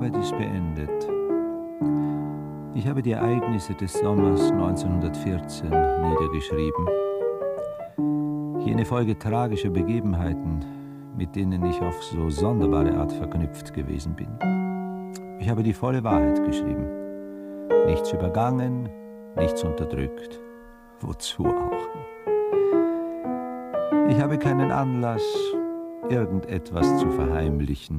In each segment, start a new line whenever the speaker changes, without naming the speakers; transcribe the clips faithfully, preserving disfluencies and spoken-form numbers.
Arbeit ist beendet. Ich habe die Ereignisse des Sommers neunzehnhundertvierzehn niedergeschrieben. Jene Folge tragischer Begebenheiten, mit denen ich auf so sonderbare Art verknüpft gewesen bin. Ich habe die volle Wahrheit geschrieben. Nichts übergangen, nichts unterdrückt. Wozu auch? Ich habe keinen Anlass, irgendetwas zu verheimlichen.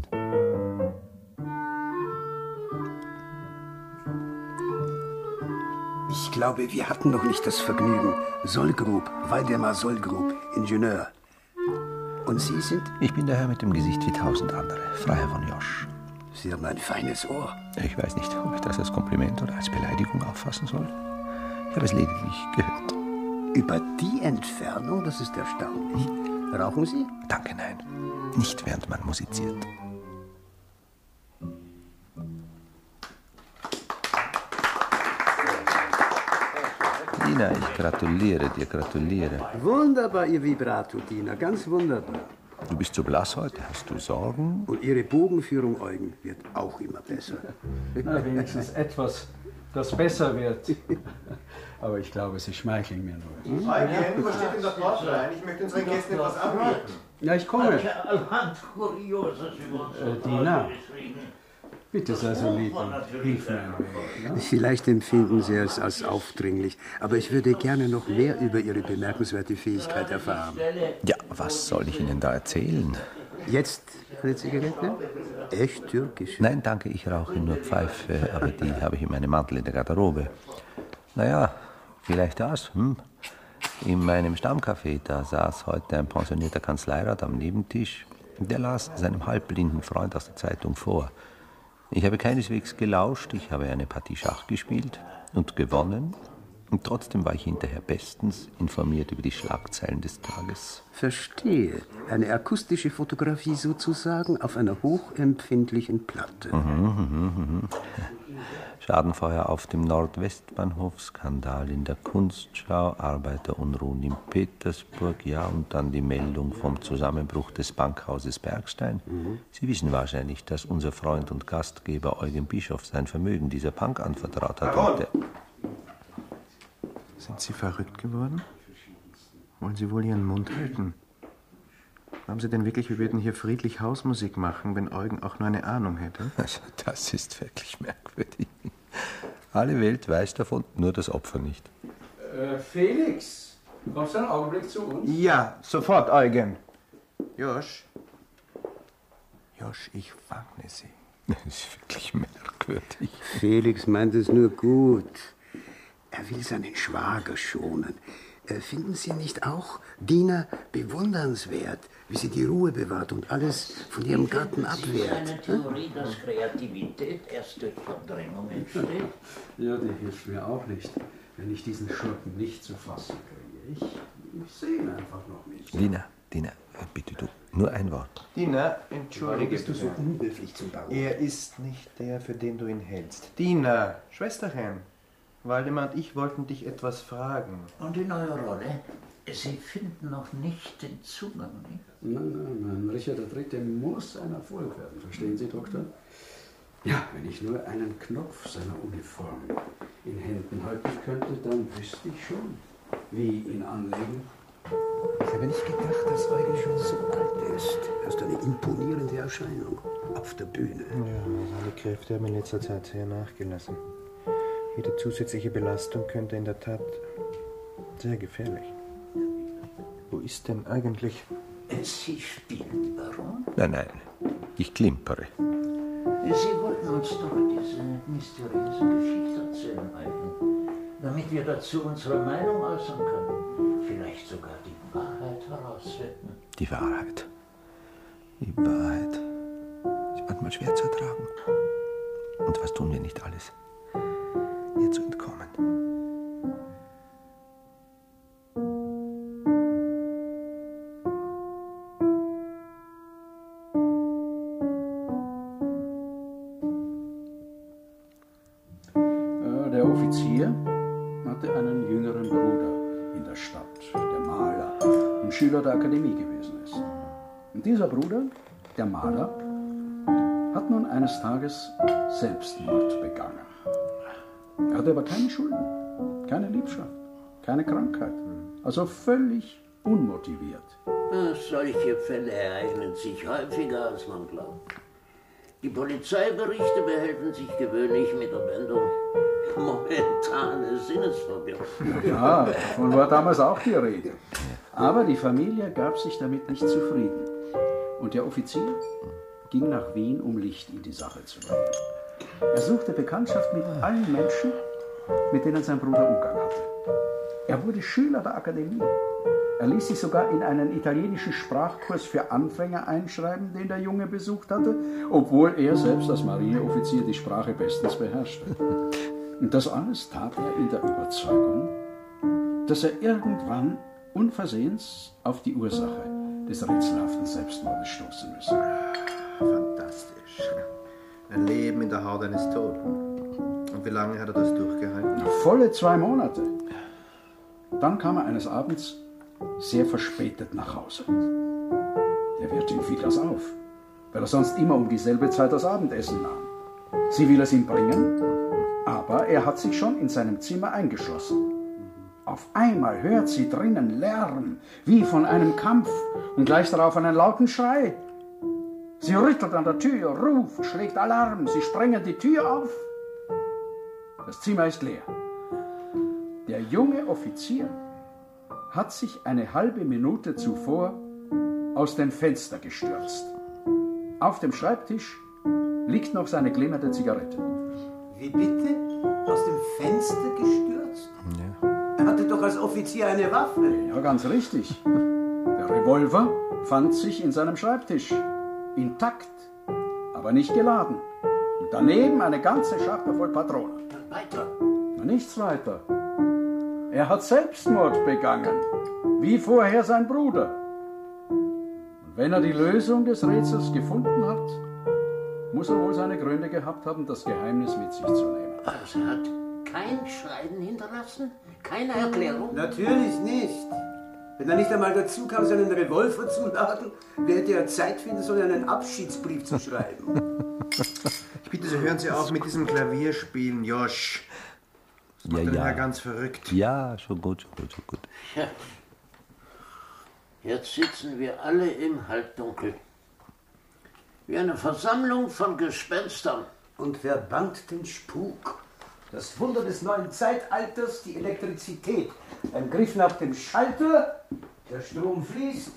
Ich glaube, wir hatten noch nicht das Vergnügen. Solgrub, Waldemar Solgrub, Ingenieur. Und Sie sind?
Ich bin der Herr mit dem Gesicht wie tausend andere, Freiherr von Josch.
Sie haben ein feines Ohr.
Ich weiß nicht, ob ich das als Kompliment oder als Beleidigung auffassen soll. Ich habe es lediglich gehört.
Über die Entfernung, das ist erstaunlich. Rauchen Sie?
Danke, nein. Nicht während man musiziert. Dina, ich gratuliere dir, gratuliere.
Wunderbar, Ihr Vibrato, Dina, ganz wunderbar.
Du bist so blass heute, hast du Sorgen?
Und Ihre Bogenführung, Eugen, wird auch immer besser.
Na, wenigstens etwas, das besser wird. Aber ich glaube, Sie schmeicheln mir nur.
Hm? Eugen, was steht in der Post rein? Ich möchte unseren Gästen etwas anbieten.
Ja, ich komme.
Äh,
Dina, bitte sei so lieb und hilf mir ein wenig. Ne?
Vielleicht empfinden Sie es als aufdringlich, aber ich würde gerne noch mehr über Ihre bemerkenswerte Fähigkeit erfahren.
Ja, was soll ich Ihnen da erzählen?
Jetzt eine Zigarette? Echt türkisch?
Nein, danke, ich rauche nur Pfeife, aber die habe ich in meinem Mantel in der Garderobe. Naja, vielleicht das, hm? In meinem Stammcafé, da saß heute ein pensionierter Kanzleirat am Nebentisch. Der las seinem halbblinden Freund aus der Zeitung vor. Ich habe keineswegs gelauscht, ich habe eine Partie Schach gespielt und gewonnen. Und trotzdem war ich hinterher bestens informiert über die Schlagzeilen des Tages.
Verstehe. Eine akustische Fotografie sozusagen auf einer hochempfindlichen Platte.
Mhm, mhm, mhm. Schadenfeuer auf dem Nordwestbahnhof, Skandal in der Kunstschau, Arbeiterunruhen in Petersburg, ja, und dann die Meldung vom Zusammenbruch des Bankhauses Bergstein. Mhm. Sie wissen wahrscheinlich, dass unser Freund und Gastgeber Eugen Bischof sein Vermögen dieser Bank anvertraut hat. Und der
Sind Sie verrückt geworden? Wollen Sie wohl Ihren Mund halten? Haben Sie denn wirklich, wir würden hier friedlich Hausmusik machen, wenn Eugen auch nur eine Ahnung hätte?
Also, das ist wirklich merkwürdig. Alle Welt weiß davon, nur das Opfer nicht.
Äh, Felix, kommst du einen Augenblick zu uns?
Ja, sofort, Eugen. Josch. Josch, ich warne Sie.
Das ist wirklich merkwürdig.
Felix meint es nur gut. Er will seinen Schwager schonen. Finden Sie nicht auch, Dina, bewundernswert, wie sie die Ruhe bewahrt und alles von ihrem Gatten abwehrt?
Eine Theorie, dass Kreativität erst durch Verdrängung entsteht?
Ja, die hilft mir auch nicht, wenn ich diesen Schurken nicht zu fassen kriege. Ich, ich sehe ihn einfach noch nicht.
Dina, Dina, bitte du, nur ein Wort.
Dina, entschuldige.
Bist du so unhöflich zum Baron?
Er ist nicht der, für den du ihn hältst. Dina, Schwesterchen. Waldemar und ich wollten dich etwas fragen.
Und in eurer Rolle? Sie finden noch nicht den Zugang, nicht?
Nein, nein, nein. Richard der Dritte muss ein Erfolg werden. Verstehen Sie, Doktor? Ja, wenn ich nur einen Knopf seiner Uniform in Händen halten könnte, dann wüsste ich schon, wie ihn anlegen.
Ich habe nicht gedacht, dass Eugen schon so alt ist. Er ist eine imponierende Erscheinung auf der Bühne.
Ja, seine Kräfte haben in letzter Zeit sehr nachgelassen. Jede zusätzliche Belastung könnte in der Tat sehr gefährlich. Wo ist denn eigentlich...
Sie spielen, Baron?
Nein, nein, ich klimpere.
Sie wollten uns doch diese mysteriöse Geschichte erzählen, Eugen, damit wir dazu unsere Meinung äußern können. Vielleicht sogar die Wahrheit herausfinden.
Die Wahrheit. Die Wahrheit ist manchmal schwer zu ertragen. Und was tun wir nicht alles, ihr zu entkommen?
Der Offizier hatte einen jüngeren Bruder in der Stadt, der Maler, ein Schüler der Akademie gewesen ist. Und dieser Bruder, der Maler, hat nun eines Tages Selbstmord begangen. Er hatte aber keine Schulden, keine Liebschaft, keine Krankheit. Also völlig unmotiviert.
Solche Fälle ereignen sich häufiger, als man glaubt. Die Polizeiberichte behelfen sich gewöhnlich mit der Wendung momentane Sinnesverwirrung.
Ja, davon war damals auch die Rede. Aber die Familie gab sich damit nicht zufrieden. Und der Offizier ging nach Wien, um Licht in die Sache zu bringen. Er suchte Bekanntschaft mit allen Menschen, mit denen sein Bruder Umgang hatte. Er wurde Schüler der Akademie. Er ließ sich sogar in einen italienischen Sprachkurs für Anfänger einschreiben, den der Junge besucht hatte, obwohl er selbst als Marineoffizier die Sprache bestens beherrschte. Und das alles tat er in der Überzeugung, dass er irgendwann unversehens auf die Ursache des rätselhaften Selbstmordes stoßen müsse.
Fantastisch. Ein Leben in der Haut eines Toten. Und wie lange hat er das durchgehalten?
Volle zwei Monate. Dann kam er eines Abends sehr verspätet nach Hause. Der Wirtin fiel das auf, weil er sonst immer um dieselbe Zeit das Abendessen nahm. Sie will es ihm bringen, aber er hat sich schon in seinem Zimmer eingeschlossen. Auf einmal hört sie drinnen Lärm, wie von einem Kampf, und gleich darauf einen lauten Schrei. Sie rüttelt an der Tür, ruft, schlägt Alarm, sie sprengen die Tür auf. Das Zimmer ist leer. Der junge Offizier hat sich eine halbe Minute zuvor aus dem Fenster gestürzt. Auf dem Schreibtisch liegt noch seine glimmernde Zigarette.
Wie bitte? Aus dem Fenster gestürzt? Ja. Er hatte doch als Offizier eine Waffe.
Ja, ganz richtig. Der Revolver fand sich in seinem Schreibtisch. Intakt, aber nicht geladen. Und daneben eine ganze Schachtel voll Patronen.
Weiter.
Nichts weiter. Er hat Selbstmord begangen, wie vorher sein Bruder. Und wenn er die Lösung des Rätsels gefunden hat, muss er wohl seine Gründe gehabt haben, das Geheimnis mit sich zu nehmen.
Also er hat kein Schreiben hinterlassen? Keine Erklärung?
Natürlich nicht. Wenn er nicht einmal dazu kam, seinen Revolver zu laden, wer hätte er Zeit finden sollen, einen Abschiedsbrief zu schreiben.
Ich bitte Sie, hören Sie auf mit diesem Klavierspielen, Josch. Das macht
Ja,
den
ja.
Herr ganz verrückt.
Ja, schon gut, schon gut, schon gut.
Ja. Jetzt sitzen wir alle im Halbdunkel. Wie eine Versammlung von Gespenstern.
Und wer bangt den Spuk? Das Wunder des neuen Zeitalters, die Elektrizität. Ein Griff nach dem Schalter, der Strom fließt.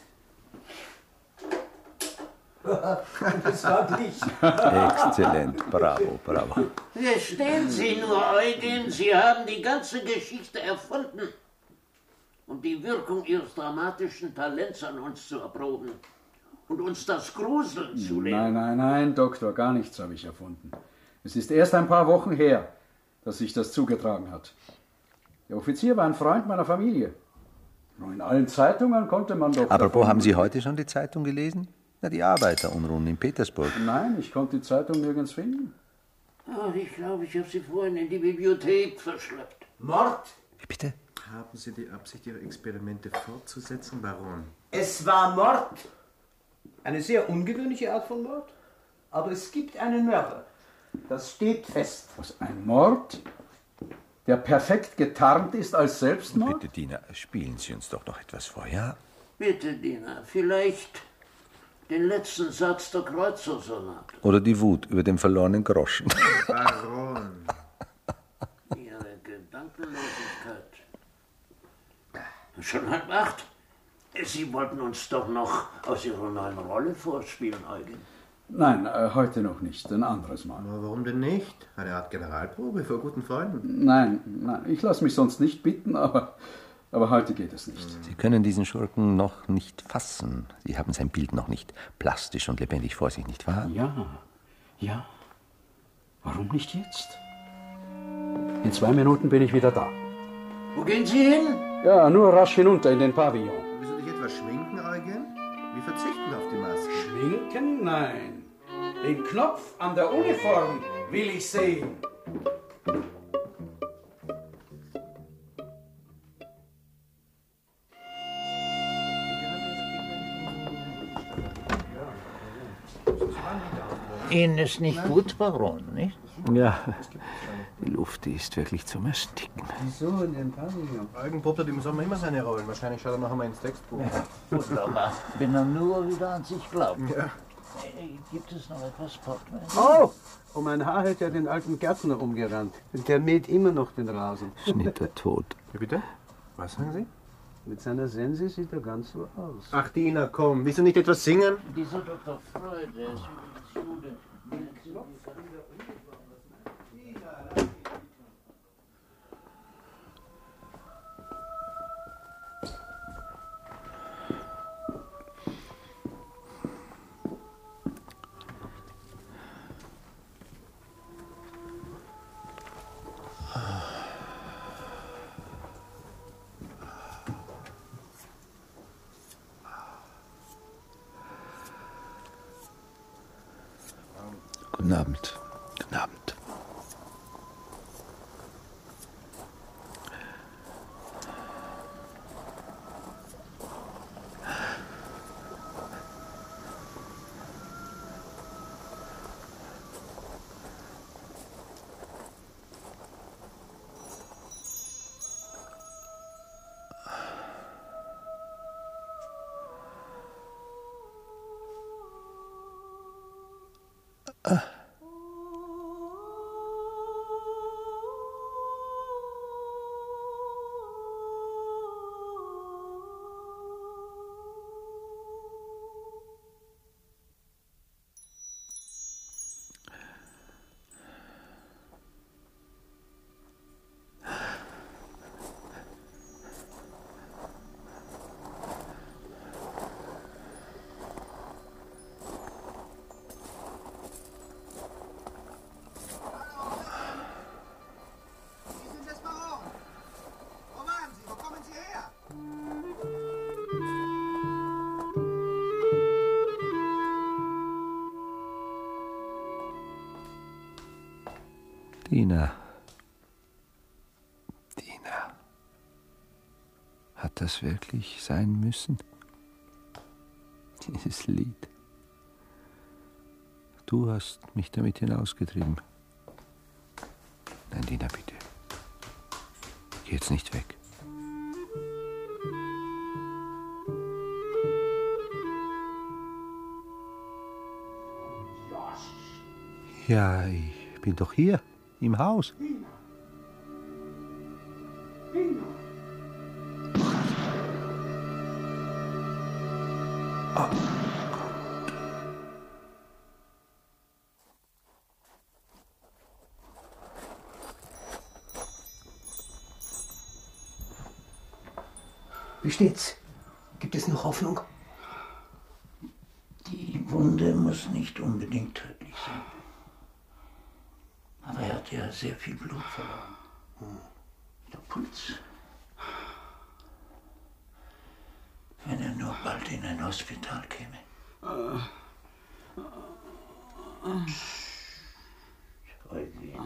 Das war Licht.
Exzellent, bravo, bravo.
Verstehen Sie nur, Eugen, Sie haben die ganze Geschichte erfunden, um die Wirkung Ihres dramatischen Talents an uns zu erproben und uns das Gruseln zu lehren.
Nein, nein, nein, Doktor, gar nichts habe ich erfunden. Es ist erst ein paar Wochen her, dass sich das zugetragen hat. Der Offizier war ein Freund meiner Familie. Nur in allen Zeitungen konnte man doch...
Apropos, haben Sie heute schon die Zeitung gelesen? Na, die Arbeiterunruhen in Petersburg.
Nein, ich konnte die Zeitung nirgends finden.
Ach, ich glaube, ich habe sie vorhin in die Bibliothek verschleppt.
Mord?
Wie bitte?
Haben Sie die Absicht, Ihre Experimente fortzusetzen, Baron?
Es war Mord. Eine sehr ungewöhnliche Art von Mord. Aber es gibt einen Mörder. Das steht fest.
Was, ein Mord, der perfekt getarnt ist als Selbstmord?
Bitte, Diener, spielen Sie uns doch noch etwas vor, ja?
Bitte, Diener, vielleicht den letzten Satz der Kreuzersonate.
Oder die Wut über den verlorenen Groschen.
Baron.
Ihre Gedankenlosigkeit. Schon halb acht. Sie wollten uns doch noch aus Ihrer neuen Rolle vorspielen, Eugen.
Nein, äh, heute noch nicht, ein anderes Mal.
Aber warum denn nicht? Eine Art Generalprobe vor guten Freunden.
Nein, nein, ich lasse mich sonst nicht bitten, aber, aber heute geht es nicht.
Sie können diesen Schurken noch nicht fassen. Sie haben sein Bild noch nicht plastisch und lebendig vor sich, nicht wahr?
Ja, ja. Warum nicht jetzt? In zwei Minuten bin ich wieder da.
Wo gehen Sie hin?
Ja, nur rasch hinunter in den Pavillon.
Willst du dich etwas schminken, Eugen? Wir verzichten auf die Maske.
Schminken? Nein. Den Knopf an der Uniform will ich sehen.
Ihnen ist nicht gut, Baron, nicht?
Ja, die Luft, die ist wirklich zum Ersticken.
Wieso in den Pavillon? Eugen poppt im Sommer immer seine Rollen. Wahrscheinlich schaut er noch einmal ins Textbuch.
Ja, wunderbar. Wenn er nur wieder an sich glaubt.
Ja.
Äh, Gibt es noch etwas, Portman?
Oh! Um ein Haar hätte er den alten Gärtner umgerannt. Der mäht immer noch den Rasen.
Schnitter tot.
Wie bitte? Was sagen Sie?
Mit seiner Sense sieht er ganz so aus.
Ach, Dina, komm. Willst du nicht etwas singen?
Dieser Doktor Freud, der ist übrigens Jude.
Guten Abend. Guten Abend. Dina. Dina. Hat das wirklich sein müssen? Dieses Lied. Du hast mich damit hinausgetrieben. Nein, Dina, bitte. Geh jetzt nicht weg. Ja, ich bin doch hier. Im Haus.
Dina. Dina.
Oh.
Wie steht's? Gibt es noch Hoffnung?
Die Wunde muss nicht unbedingt tödlich sein. Aber er hat ja sehr viel Blut verloren. Hm. Der Puls. Wenn er nur bald in ein Hospital käme. Eugen.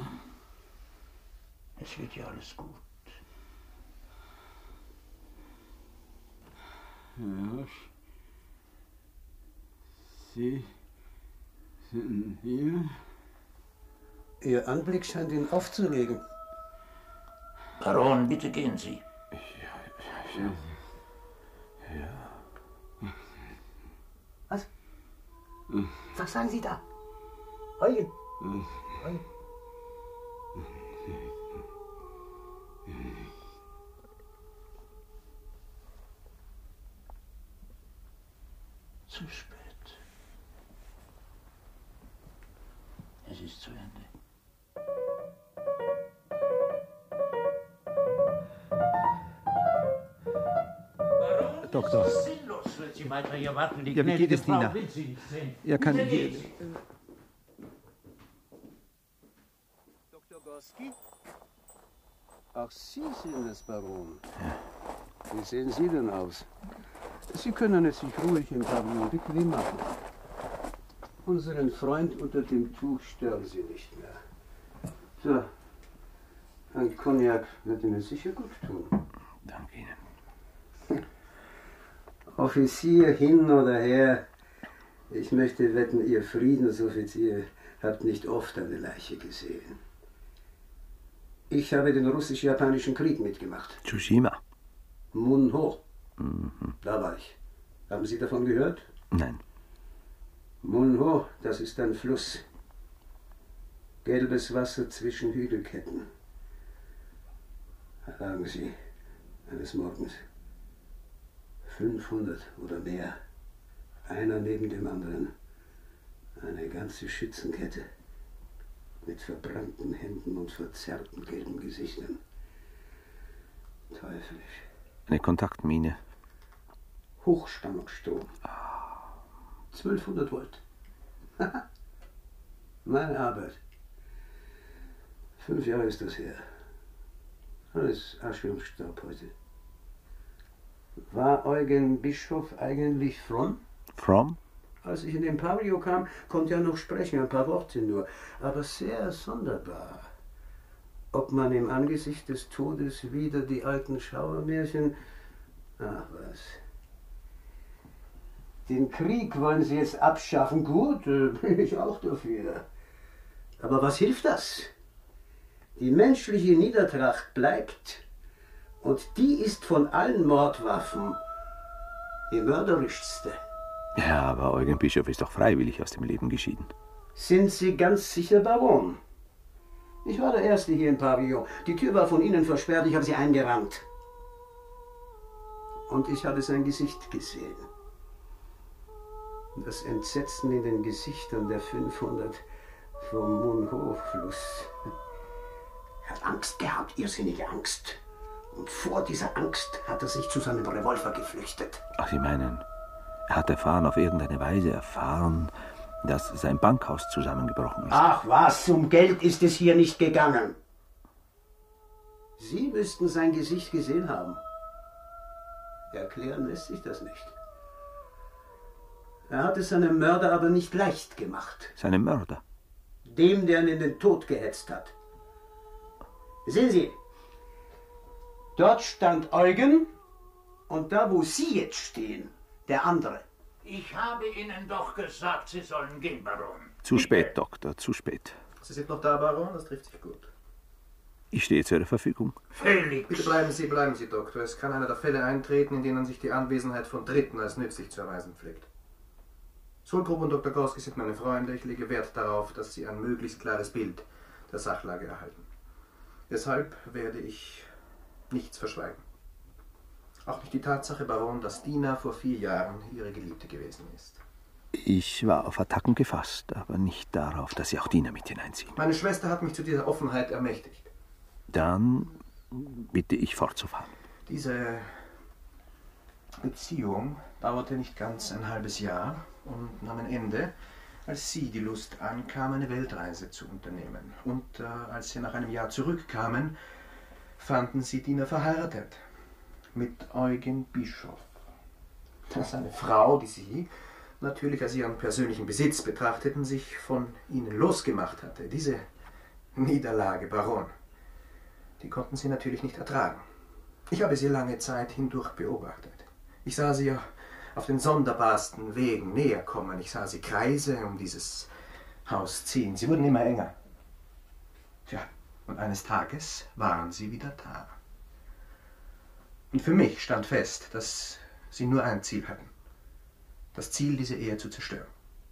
Es wird ja alles gut.
Ja. Sie sind hier?
Ihr Anblick scheint ihn aufzuregen.
Baron, bitte gehen Sie.
Ja, ja, ja.
Was? Was sagen Sie da? Eugen? Eugen?
Zu spät. Es ist zu Ende. Warum?
Doktor.
Es ist sinnlos, wenn Sie weiter hier warten. Die
Ja, wie geht es,
Frau
Dina?
will Sie nicht sehen.
Er kann
Bitte
hier...
gehen Sie.
Doktor Gorski? Ach, Sie sind es, Baron. Ja. Wie sehen Sie denn aus? Sie können es sich ruhig im Pavillon bequem machen. Unseren Freund unter dem Tuch stören Sie nicht mehr. So, ein Cognac wird Ihnen sicher gut tun.
Danke Ihnen.
Offizier hin oder her, Ich möchte wetten, Ihr Friedensoffizier habt nicht oft eine Leiche gesehen. Ich habe den russisch-japanischen Krieg mitgemacht.
Tsushima.
Munho.
Mhm.
Da war ich. Haben Sie davon gehört?
Nein.
Munho, das ist ein Fluss. Gelbes Wasser zwischen Hügelketten. Da lagen sie eines Morgens. fünfhundert oder mehr. Einer neben dem anderen. Eine ganze Schützenkette. Mit verbrannten Händen und verzerrten gelben Gesichtern. Teuflisch.
Eine Kontaktmine.
Hochspannungsstrom. zwölfhundert Volt. Meine Arbeit. Fünf Jahre ist das her. Alles Asche und Staub heute. War Eugen Bischof eigentlich fromm?
Fromm?
Als ich in den Pavillon kam, konnte er noch sprechen, ein paar Worte nur. Aber sehr sonderbar. Ob man im Angesicht des Todes wieder die alten Schauermärchen... Ach was. Den Krieg wollen Sie jetzt abschaffen. Gut, äh, bin ich auch dafür. Aber was hilft das? Die menschliche Niedertracht bleibt. Und die ist von allen Mordwaffen die mörderischste.
Ja, aber Eugen Bischof ist doch freiwillig aus dem Leben geschieden.
Sind Sie ganz sicher, Baron? Ich war der Erste hier im Pavillon. Die Tür war von innen versperrt, ich habe sie eingerannt. Und ich habe sein Gesicht gesehen. Das Entsetzen in den Gesichtern der fünfhundert vom Munho-Fluss. Er hat Angst gehabt, irrsinnige Angst. Und vor dieser Angst hat er sich zu seinem Revolver geflüchtet.
Ach, Sie meinen, er hat erfahren, auf irgendeine Weise erfahren, dass sein Bankhaus zusammengebrochen ist.
Ach was, um Geld ist es hier nicht gegangen. Sie müssten sein Gesicht gesehen haben. Erklären lässt sich das nicht. Er hat es seinem Mörder aber nicht leicht gemacht.
Seinem Mörder?
Dem, der ihn in den Tod gehetzt hat. Sehen Sie, dort stand Eugen und da, wo Sie jetzt stehen, der andere.
Ich habe Ihnen doch gesagt, Sie sollen gehen, Baron.
Zu spät, Doktor, zu spät.
Sie sind noch da, Baron? Das trifft sich gut.
Ich stehe zu Ihrer Verfügung.
Felix!
Bitte bleiben Sie, bleiben Sie, Doktor. Es kann einer der Fälle eintreten, in denen sich die Anwesenheit von Dritten als nützlich zu erweisen pflegt. Sulgrub und Doktor Gorski sind meine Freunde. Ich lege Wert darauf, dass Sie ein möglichst klares Bild der Sachlage erhalten. Deshalb werde ich nichts verschweigen. Auch nicht die Tatsache, Baron, dass Dina vor vier Jahren Ihre Geliebte gewesen ist.
Ich war auf Attacken gefasst, aber nicht darauf, dass Sie auch Dina mit hineinziehen.
Meine Schwester hat mich zu dieser Offenheit ermächtigt.
Dann bitte ich fortzufahren.
Diese Beziehung dauerte nicht ganz ein halbes Jahr und nahm ein Ende, als Sie die Lust ankam, eine Weltreise zu unternehmen. Und äh, als Sie nach einem Jahr zurückkamen, fanden Sie Dina verheiratet mit Eugen Bischof. Das ist eine Frau, die Sie natürlich als Ihren persönlichen Besitz betrachteten, sich von Ihnen losgemacht hatte. Diese Niederlage, Baron, die konnten Sie natürlich nicht ertragen. Ich habe Sie lange Zeit hindurch beobachtet. Ich sah Sie auf den sonderbarsten Wegen näher kommen. Ich sah Sie Kreise um dieses Haus ziehen. Sie wurden immer enger. Tja, und eines Tages waren Sie wieder da. Und für mich stand fest, dass Sie nur ein Ziel hatten. Das Ziel, diese Ehe zu zerstören.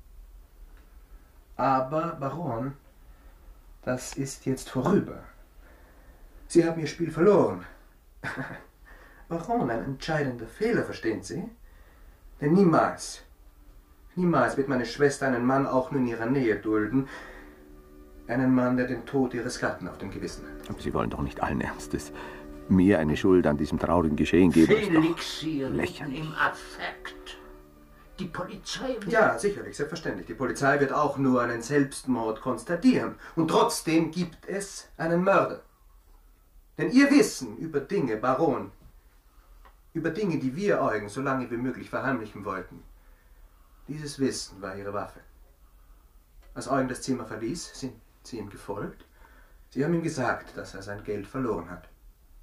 Aber, Baron, das ist jetzt vorüber. Sie haben Ihr Spiel verloren. Baron, ein entscheidender Fehler, verstehen Sie? Denn niemals, niemals wird meine Schwester einen Mann auch nur in ihrer Nähe dulden. Einen Mann, der den Tod ihres Gatten auf dem Gewissen hat.
Aber Sie wollen doch nicht allen Ernstes mir eine Schuld an diesem traurigen Geschehen geben.
Felix, Sie reden
lächerlich.
im Affekt. Die Polizei wird...
Ja, sicherlich, selbstverständlich. Die Polizei wird auch nur einen Selbstmord konstatieren. Und trotzdem gibt es einen Mörder. Denn Ihr Wissen über Dinge, Baron, über Dinge, die wir Eugen so lange wie möglich verheimlichen wollten, dieses Wissen war Ihre Waffe. Als Eugen das Zimmer verließ, sind Sie ihm gefolgt. Sie haben ihm gesagt, dass er sein Geld verloren hat.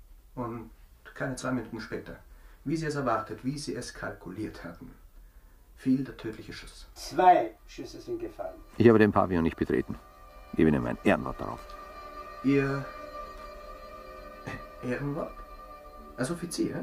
Und keine zwei Minuten später, wie Sie es erwartet, wie Sie es kalkuliert hatten, fiel der tödliche Schuss.
Zwei Schüsse sind gefallen.
Ich habe den Pavillon nicht betreten. Ich gebe Ihnen mein Ehrenwort darauf.
Ihr Ehrenwort? Als Offizier?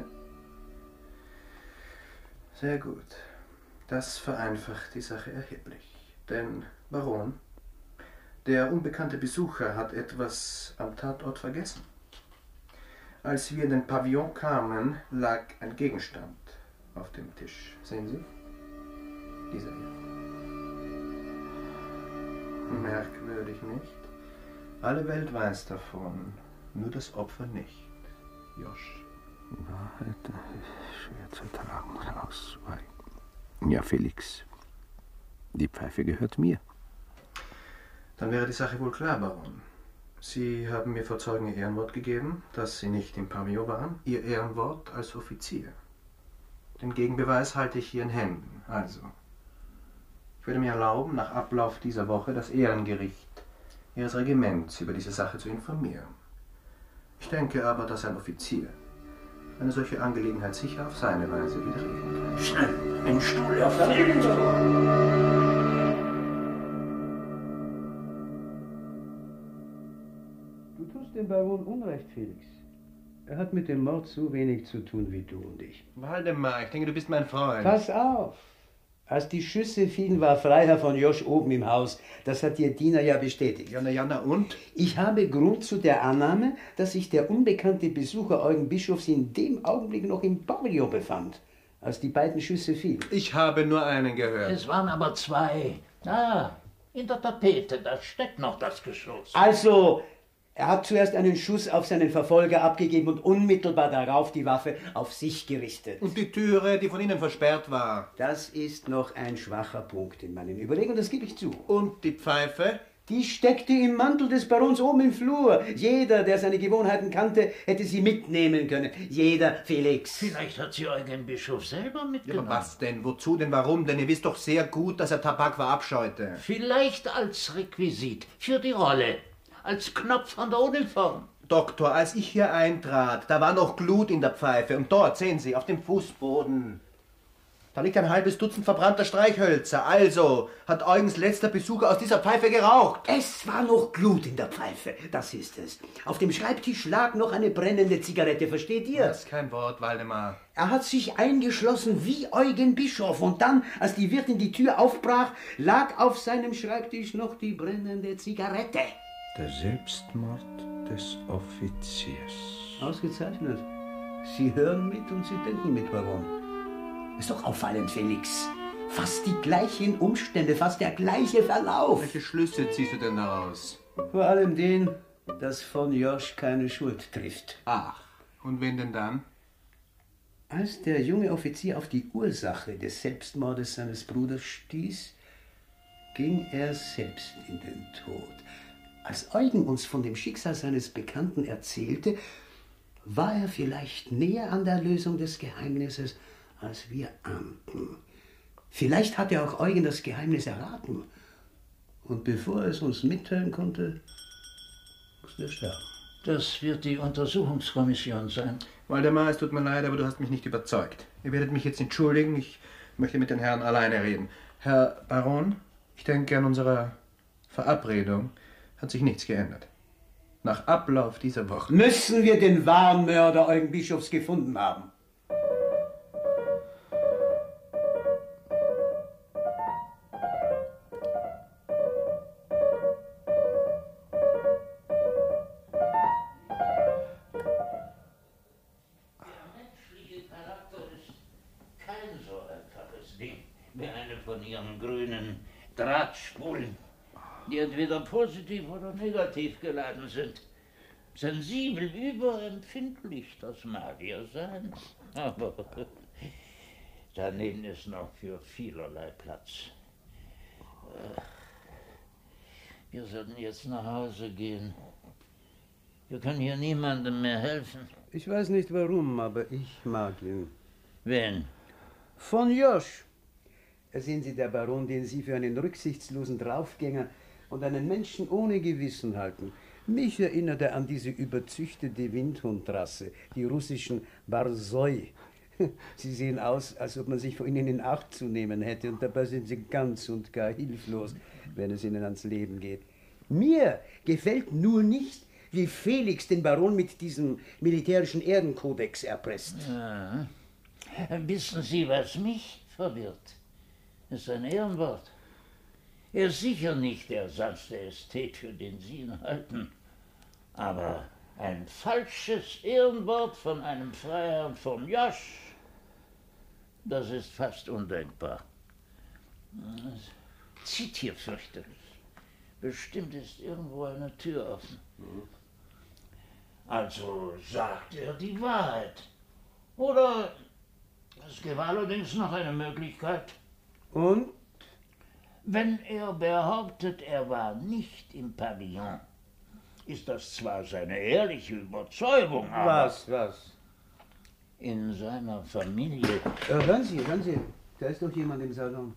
Sehr gut. Das vereinfacht die Sache erheblich. Denn, Baron, der unbekannte Besucher hat etwas am Tatort vergessen. Als wir in den Pavillon kamen, lag ein Gegenstand auf dem Tisch. Sehen Sie? Dieser hier. Merkwürdig, nicht? Alle Welt weiß davon, nur das Opfer nicht. Josch.
Wahrheit ist schwer zu ertragen und auszuweichen. Ja, Felix, die Pfeife gehört mir.
Dann wäre die Sache wohl klar, Baron. Sie haben mir vor Zeugen Ihr Ehrenwort gegeben, dass Sie nicht im Pavillon waren. Ihr Ehrenwort als Offizier. Den Gegenbeweis halte ich hier in Händen. Also, ich würde mir erlauben, nach Ablauf dieser Woche das Ehrengericht Ihres Regiments über diese Sache zu informieren. Ich denke aber, dass ein Offizier eine solche Angelegenheit sicher auf seine Weise widerlegen kann.
Schnell, ein Stuhl auf der Linie.
Du tust dem Baron Unrecht, Felix. Er hat mit dem Mord so wenig zu tun wie du und ich.
Waldemar, ich denke, du bist mein Freund.
Pass auf! Als die Schüsse fielen, war Freiherr von Josch oben im Haus. Das hat Ihr Diener ja bestätigt.
Ja, na, ja, na und?
Ich habe Grund zu der Annahme, dass sich der unbekannte Besucher Eugen Bischofs in dem Augenblick noch im Pavillon befand, als die beiden Schüsse fielen.
Ich habe nur einen gehört.
Es waren aber zwei. Ah, in der Tapete, da steckt noch das Geschoss.
Also, er hat zuerst einen Schuss auf seinen Verfolger abgegeben und unmittelbar darauf die Waffe auf sich gerichtet.
Und die Türe, die von Ihnen versperrt war.
Das ist noch ein schwacher Punkt in meinen Überlegungen, das gebe ich zu.
Und die Pfeife?
Die steckte im Mantel des Barons oben im Flur. Jeder, der seine Gewohnheiten kannte, hätte sie mitnehmen können. Jeder, Felix.
Vielleicht hat sie Eugen Bischof selber
Ja,
mitgenommen.
aber was denn? Wozu denn? Warum? Denn ihr wisst doch sehr gut, dass er Tabak verabscheute.
Vielleicht als Requisit für die Rolle. Als Knopf an der Uniform.
Doktor, als ich hier eintrat, da war noch Glut in der Pfeife. Und dort, sehen Sie, auf dem Fußboden, da liegt ein halbes Dutzend verbrannter Streichhölzer. Also hat Eugens letzter Besucher aus dieser Pfeife geraucht.
Es war noch Glut in der Pfeife, das ist es. Auf dem Schreibtisch lag noch eine brennende Zigarette, versteht ihr?
Das ist kein Wort, Waldemar.
Er hat sich eingeschlossen wie Eugen Bischof und dann, als die Wirtin die Tür aufbrach, lag auf seinem Schreibtisch noch die brennende Zigarette.
Der Selbstmord des Offiziers.
Ausgezeichnet. Sie hören mit und Sie denken mit, Baron. Ist doch auffallend, Felix. Fast die gleichen Umstände, fast der gleiche Verlauf.
Welche Schlüsse ziehst du denn daraus?
Vor allem den, dass von Josch keine Schuld trifft.
Ach, und wen denn dann?
Als der junge Offizier auf die Ursache des Selbstmordes seines Bruders stieß, ging er selbst in den Tod. Als Eugen uns von dem Schicksal seines Bekannten erzählte, war er vielleicht näher an der Lösung des Geheimnisses, als wir ahnten. Vielleicht hatte auch Eugen das Geheimnis erraten. Und bevor er es uns mitteilen konnte, musste er sterben.
Das wird die Untersuchungskommission sein.
Waldemar, es tut mir leid, aber du hast mich nicht überzeugt. Ihr werdet mich jetzt entschuldigen. Ich möchte mit den Herren alleine reden. Herr Baron, ich denke, an unserer Verabredung hat sich nichts geändert. Nach Ablauf dieser Woche
Müssen wir den wahren Mörder Eugen Bischofs gefunden haben.
Der menschliche Charakter ist kein so einfaches Ding wie eine von ihren grünen Drahtspulen, die entweder positiv oder negativ geladen sind. Sensibel, überempfindlich, das mag ja sein, aber daneben ist noch für vielerlei Platz. Wir sollten jetzt nach Hause gehen. Wir können hier niemandem mehr helfen.
Ich weiß nicht warum, aber ich mag ihn.
Wen?
Von Josch.
Sehen Sie, der Baron, den Sie für einen rücksichtslosen Draufgänger und einen Menschen ohne Gewissen halten. Mich erinnert er an diese überzüchtete Windhundrasse, die russischen Barsoi. Sie sehen aus, als ob man sich vor Ihnen in Acht zu nehmen hätte, und dabei sind Sie ganz und gar hilflos, wenn es Ihnen ans Leben geht. Mir gefällt nur nicht, wie Felix den Baron mit diesem militärischen Ehrenkodex erpresst.
Ja. Wissen Sie, was mich verwirrt? Das ist ein Ehrenwort. Er ist sicher nicht der Ersatz der Ästhet, für den Sie ihn halten. Aber ein falsches Ehrenwort von einem Freiherrn von Josch, das ist fast undenkbar. Es zieht hier fürchterlich. Bestimmt ist irgendwo eine Tür offen. Also sagt er die Wahrheit. Oder es gäbe allerdings noch eine Möglichkeit.
Und?
Wenn er behauptet, er war nicht im Pavillon, ist das zwar seine ehrliche Überzeugung, aber...
Was, was?
In seiner Familie...
Äh, hören Sie, hören Sie, da ist doch jemand im Salon.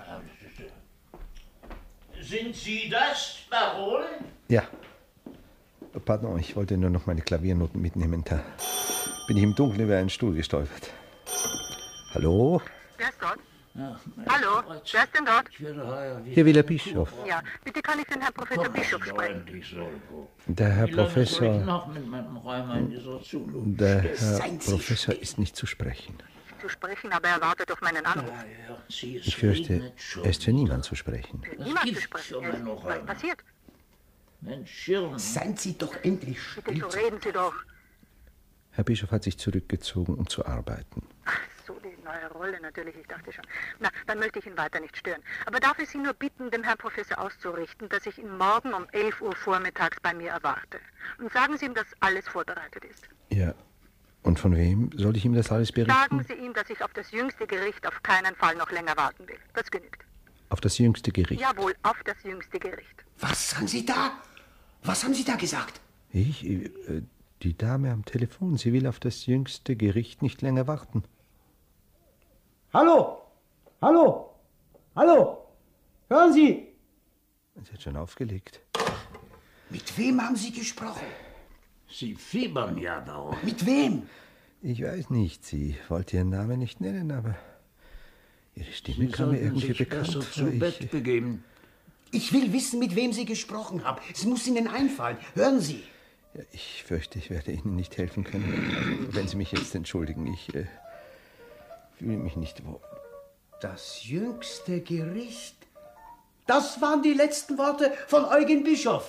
Sind Sie das, Baron?
Ja. Pardon, ich wollte nur noch meine Klaviernoten mitnehmen. Da bin ich im Dunkeln über einen Stuhl gestolpert. Hallo?
Wer ist dort?
Ja,
Hallo, wer ist denn dort?
Ich werde heuer
Hier will der Bischof.
Ja, bitte kann ich den Herrn Professor Bischof sprechen.
Der Herr
Wie lange soll ich
Professor...
noch mit meinem Rheuma in dieser Zulu
Der
stehen?
Herr
Seien Sie
Professor ist nicht zu sprechen.
Zu sprechen, aber er wartet auf meinen Anruf.
Ja, ja, Sie, es
Ich fürchte,
regnet schon.
er ist für niemand zu sprechen.
Das
Niemand zu
Gift
sprechen.
für mein
Was
Rheuma.
passiert?
Mein Schirm.
Seien Sie doch endlich
Bitte,
still.
so reden Sie doch.
Herr Bischof hat sich zurückgezogen, um zu arbeiten.
Ach so, die neue Rolle natürlich, ich dachte schon. Na, dann möchte ich ihn weiter nicht stören. Aber darf ich Sie nur bitten, dem Herrn Professor auszurichten, dass ich ihn morgen um elf Uhr vormittags bei mir erwarte. Und sagen Sie ihm, dass alles vorbereitet ist.
Ja. Und von wem soll ich ihm das alles berichten?
Sagen Sie ihm, dass ich auf das jüngste Gericht auf keinen Fall noch länger warten will. Das genügt.
Auf das jüngste Gericht.
Jawohl, auf das jüngste Gericht.
Was sagen Sie da? Was haben Sie da gesagt?
Ich? Äh, die Dame am Telefon. Sie will auf das jüngste Gericht nicht länger warten.
Hallo? Hallo? Hallo? Hören Sie?
Sie hat schon aufgelegt.
Mit wem haben Sie gesprochen?
Sie fiebern ja, Baron.
Mit wem?
Ich weiß nicht. Sie wollte ihren Namen nicht nennen, aber ihre Stimme
Sie
kam mir
sollten
irgendwie
sich
bekannt
besser
vor.
zu
Ich,
Bett begeben.
Ich will wissen, mit wem Sie gesprochen haben. Es muss Ihnen einfallen. Hören Sie.
ja, ich fürchte, ich werde Ihnen nicht helfen können, wenn Sie mich jetzt entschuldigen. Ich äh, fühle mich nicht wohl.
Das jüngste Gericht. Das waren die letzten Worte von Eugen Bischof.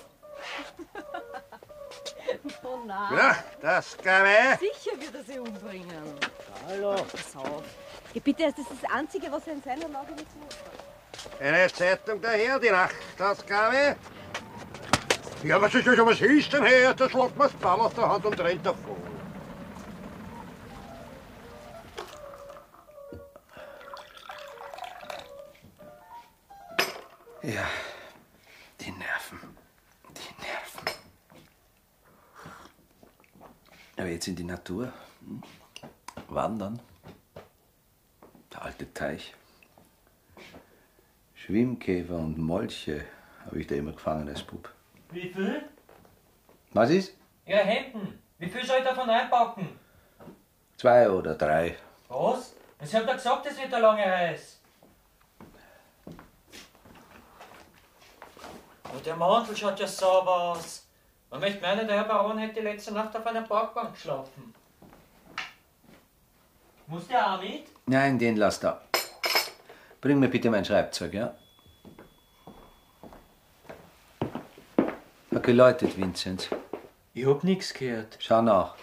Oh nein,
Ja, das kann ich.
sicher wird er sie umbringen.
Hallo.
Pass auf. Ich bitte, das ist das Einzige, was er in seiner Lage nicht muss.
Eine Zeitung daher, die Nachtsausgabe. Ja, was ist das? Was ist denn her? Da schlägt man das Ball aus der Hand und rennt davon.
Ja, die Nerven. Die Nerven. Aber jetzt in die Natur. Hm? Wandern. Der alte Teich. Schwimmkäfer und Molche habe ich da immer gefangen als Bub.
Wie viel?
Was ist?
Ja, Hemden. Wie viel soll ich davon einpacken?
Zwei oder drei.
Was? Ich hab doch gesagt, es wird da lange heiß. Und der Mantel schaut ja sauber aus. Man möchte meinen, der Herr Baron hätte letzte Nacht auf einer Parkbank geschlafen. Muss der auch mit?
Nein, den lass da. Bring mir bitte mein Schreibzeug, ja? Hat geläutet, Vinzenz.
Ich hab nichts gehört.
Schau nach.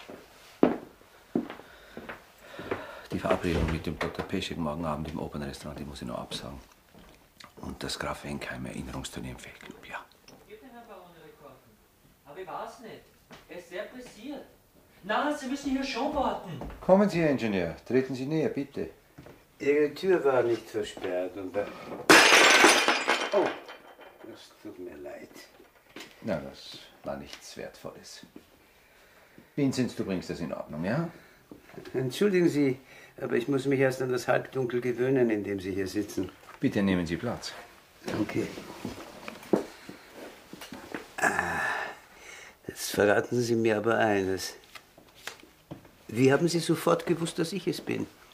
Die Verabredung mit dem Doktor Peschek morgen Abend im Opernrestaurant, die muss ich noch absagen. Und das Graf Enkheim Erinnerungsturnier im Feldclub, ja.
Gibt den Herrn Baron Rekorden. Aber ich weiß nicht. Er ist sehr pressiert. Nein, Sie müssen hier schon warten.
Kommen Sie, Herr Ingenieur. Treten Sie näher, bitte.
Ihre Tür war nicht versperrt und da... Oh, das tut mir leid.
Na, das war nichts Wertvolles. Vinzenz, du bringst das in Ordnung, ja?
Entschuldigen Sie, aber ich muss mich erst an das Halbdunkel gewöhnen, in dem Sie hier sitzen.
Bitte nehmen Sie Platz.
Okay. Ah, jetzt verraten Sie mir aber eines. Wie haben Sie sofort gewusst, dass ich es bin?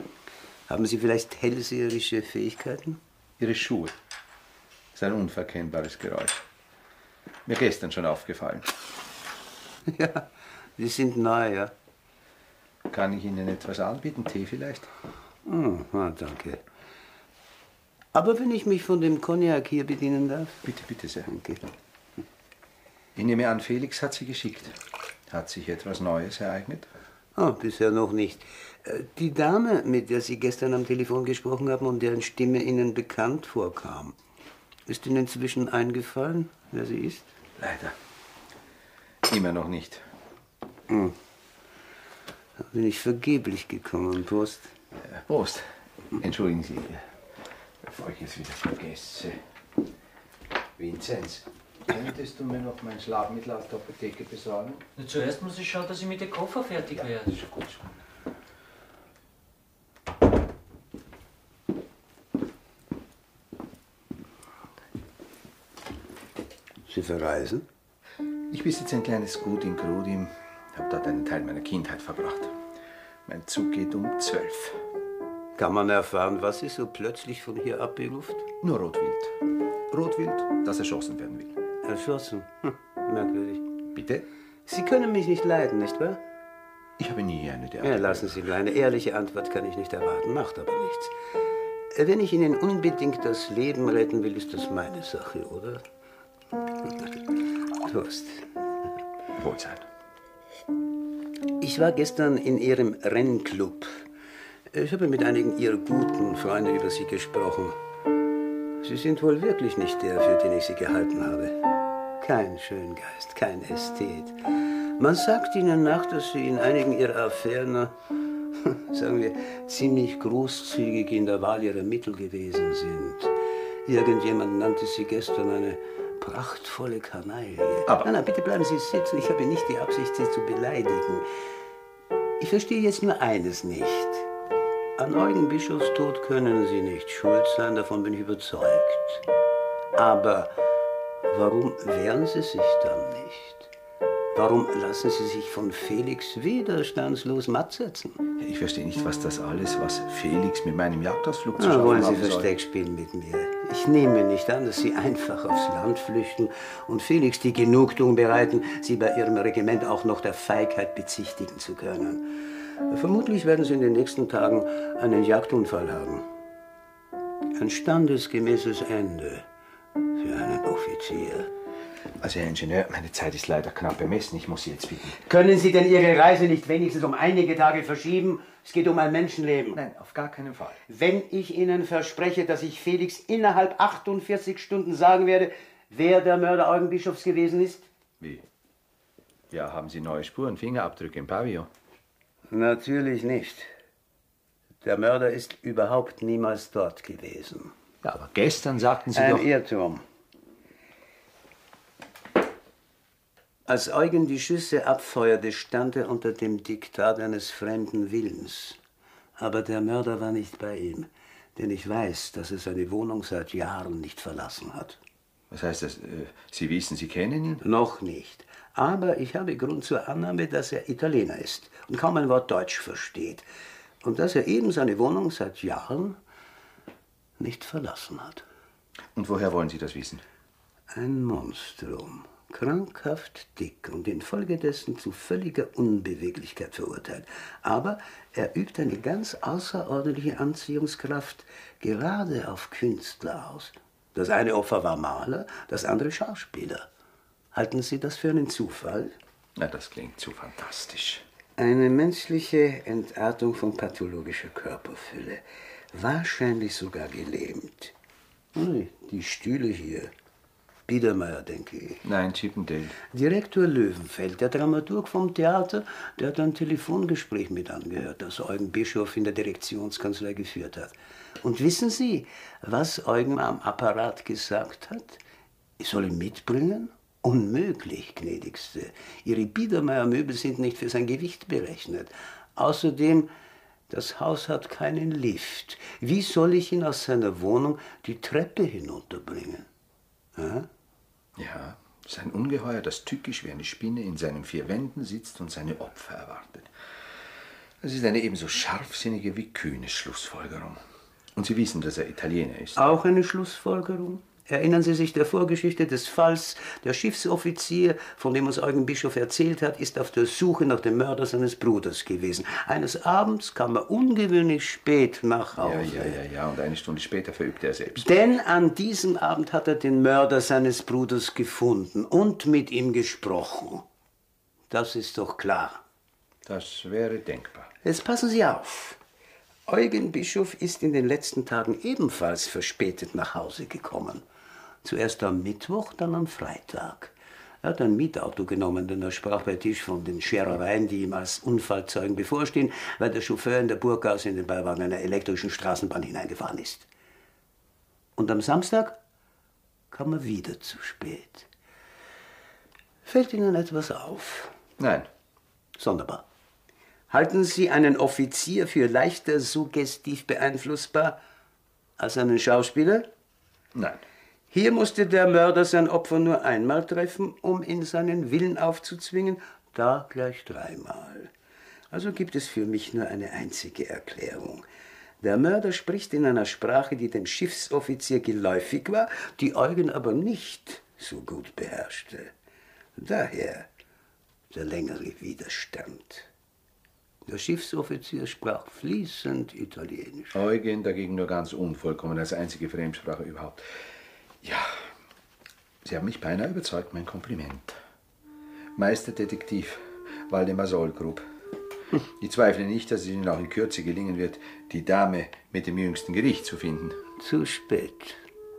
Haben Sie vielleicht hellseherische Fähigkeiten?
Ihre Schuhe. Das ist ein unverkennbares Geräusch. Mir gestern schon aufgefallen.
Ja, die sind neu, ja.
Kann ich Ihnen etwas anbieten? Tee vielleicht?
Oh, ah, danke. Aber wenn ich mich von dem Cognac hier bedienen darf?
Bitte, bitte sehr.
Danke.
Ich nehme an, Felix hat Sie geschickt. Hat sich etwas Neues ereignet?
Oh, bisher noch nicht. Die Dame, mit der Sie gestern am Telefon gesprochen haben und deren Stimme Ihnen bekannt vorkam, ist Ihnen inzwischen eingefallen, wer sie ist?
Leider. Immer noch nicht.
Hm. Da bin ich vergeblich gekommen, Prost.
Ja, Prost. Entschuldigen Sie, bevor ich es wieder vergesse. Vinzenz, könntest du mir noch mein Schlafmittel aus der Apotheke besorgen?
Na, zuerst muss ich schauen, dass ich mit dem Koffer fertig
Ja,
werde.
ist gut.
Sie verreisen?
Ich besitze ein kleines Gut in Grudim, habe dort einen Teil meiner Kindheit verbracht. Mein Zug geht um zwölf.
Kann man erfahren, was Sie so plötzlich von hier abberuft?
Nur Rotwild. Rotwild, das erschossen werden will.
Erschossen? Hm, merkwürdig.
Bitte?
Sie können mich nicht leiden, nicht wahr?
Ich habe nie eine derartige.
Ja, lassen Sie mir. Eine ehrliche Antwort kann ich nicht erwarten, macht aber nichts. Wenn ich Ihnen unbedingt das Leben retten will, ist das meine Sache, oder? Prost.
Wohlsein.
Ich war gestern in Ihrem Rennclub. Ich habe mit einigen Ihrer guten Freunde über Sie gesprochen. Sie sind wohl wirklich nicht der, für den ich Sie gehalten habe. Kein Schöngeist, kein Ästhet. Man sagt Ihnen nach, dass Sie in einigen Ihrer Affären, sagen wir, ziemlich großzügig in der Wahl Ihrer Mittel gewesen sind. Irgendjemand nannte Sie gestern eine prachtvolle Kanaille.
Aber...
Nein, nein, bitte bleiben Sie sitzen. Ich habe nicht die Absicht, Sie zu beleidigen. Ich verstehe jetzt nur eines nicht. An Eugen Bischofs Tod können Sie nicht schuld sein, davon bin ich überzeugt. Aber warum wehren Sie sich dann nicht? Warum lassen Sie sich von Felix widerstandslos matt setzen?
Ich verstehe nicht, was das alles, was Felix mit meinem Jagdausflug zu
Na,
schaffen
wollen Sie
haben soll.
Versteck spielen mit mir? Ich nehme nicht an, dass Sie einfach aufs Land flüchten und Felix die Genugtuung bereiten, Sie bei Ihrem Regiment auch noch der Feigheit bezichtigen zu können. Vermutlich werden Sie in den nächsten Tagen einen Jagdunfall haben. Ein standesgemäßes Ende für einen Offizier.
Also, Herr Ingenieur, meine Zeit ist leider knapp bemessen. Ich muss Sie jetzt bitten.
Können Sie denn Ihre Reise nicht wenigstens um einige Tage verschieben? Es geht um ein Menschenleben.
Nein, auf gar keinen Fall.
Wenn ich Ihnen verspreche, dass ich Felix innerhalb achtundvierzig Stunden sagen werde, wer der Mörder Eugen Bischofs gewesen ist?
Wie? Ja, haben Sie neue Spuren, Fingerabdrücke im Pavillon?
Natürlich nicht. Der Mörder ist überhaupt niemals dort gewesen.
Ja, aber gestern sagten Sie
Ein
doch...
Irrtum. Als Eugen die Schüsse abfeuerte, stand er unter dem Diktat eines fremden Willens. Aber der Mörder war nicht bei ihm, denn ich weiß, dass er seine Wohnung seit Jahren nicht verlassen hat.
Was heißt das? Sie wissen, Sie kennen ihn?
Noch nicht. Aber ich habe Grund zur Annahme, dass er Italiener ist und kaum ein Wort Deutsch versteht. Und dass er eben seine Wohnung seit Jahren nicht verlassen hat.
Und woher wollen Sie das wissen?
Ein Monstrum. Krankhaft dick und infolgedessen zu völliger Unbeweglichkeit verurteilt. Aber er übt eine ganz außerordentliche Anziehungskraft gerade auf Künstler aus. Das eine Opfer war Maler, das andere Schauspieler. Halten Sie das für einen Zufall?
Na, das klingt zu fantastisch.
Eine menschliche Entartung von pathologischer Körperfülle. Wahrscheinlich sogar gelähmt. Ui, die Stühle hier. Biedermeier, denke ich.
Nein, Chippendale.
Direktor Löwenfeld, der Dramaturg vom Theater, der hat ein Telefongespräch mit angehört, das Eugen Bischof in der Direktionskanzlei geführt hat. Und wissen Sie, was Eugen am Apparat gesagt hat? Ich soll ihn mitbringen? Unmöglich, gnädigste. Ihre Biedermeier-Möbel sind nicht für sein Gewicht berechnet. Außerdem, das Haus hat keinen Lift. Wie soll ich ihn aus seiner Wohnung die Treppe hinunterbringen? Ja?
Ja, sein Ungeheuer, das tückisch wie eine Spinne in seinen vier Wänden sitzt und seine Opfer erwartet. Das ist eine ebenso scharfsinnige wie kühne Schlussfolgerung. Und Sie wissen, dass er Italiener ist.
Auch eine Schlussfolgerung? Erinnern Sie sich der Vorgeschichte des Falls? Der Schiffsoffizier, von dem uns Eugen Bischof erzählt hat, ist auf der Suche nach dem Mörder seines Bruders gewesen. Eines Abends kam er ungewöhnlich spät nach Hause.
Ja, ja, ja, ja. Und eine Stunde später verübte er selbst.
Denn an diesem Abend hat er den Mörder seines Bruders gefunden und mit ihm gesprochen. Das ist doch klar.
Das wäre denkbar.
Jetzt passen Sie auf. Eugen Bischof ist in den letzten Tagen ebenfalls verspätet nach Hause gekommen. Zuerst am Mittwoch, dann am Freitag. Er hat ein Mietauto genommen, denn er sprach bei Tisch von den Scherereien, die ihm als Unfallzeugen bevorstehen, weil der Chauffeur in der Burggasse in den Beiwagen einer elektrischen Straßenbahn hineingefahren ist. Und am Samstag kam er wieder zu spät. Fällt Ihnen etwas auf?
Nein.
Sonderbar. Halten Sie einen Offizier für leichter suggestiv beeinflussbar als einen Schauspieler?
Nein.
Hier musste der Mörder sein Opfer nur einmal treffen, um ihn seinen Willen aufzuzwingen, da gleich dreimal. Also gibt es für mich nur eine einzige Erklärung. Der Mörder spricht in einer Sprache, die dem Schiffsoffizier geläufig war, die Eugen aber nicht so gut beherrschte. Daher der längere Widerstand. Der Schiffsoffizier sprach fließend Italienisch.
Eugen dagegen nur ganz unvollkommen, als einzige Fremdsprache überhaupt. Ja, Sie haben mich beinahe überzeugt, mein Kompliment. Meisterdetektiv Waldemar Sollgrub. Ich zweifle nicht, dass es Ihnen auch in Kürze gelingen wird, die Dame mit dem jüngsten Gericht zu finden.
Zu spät.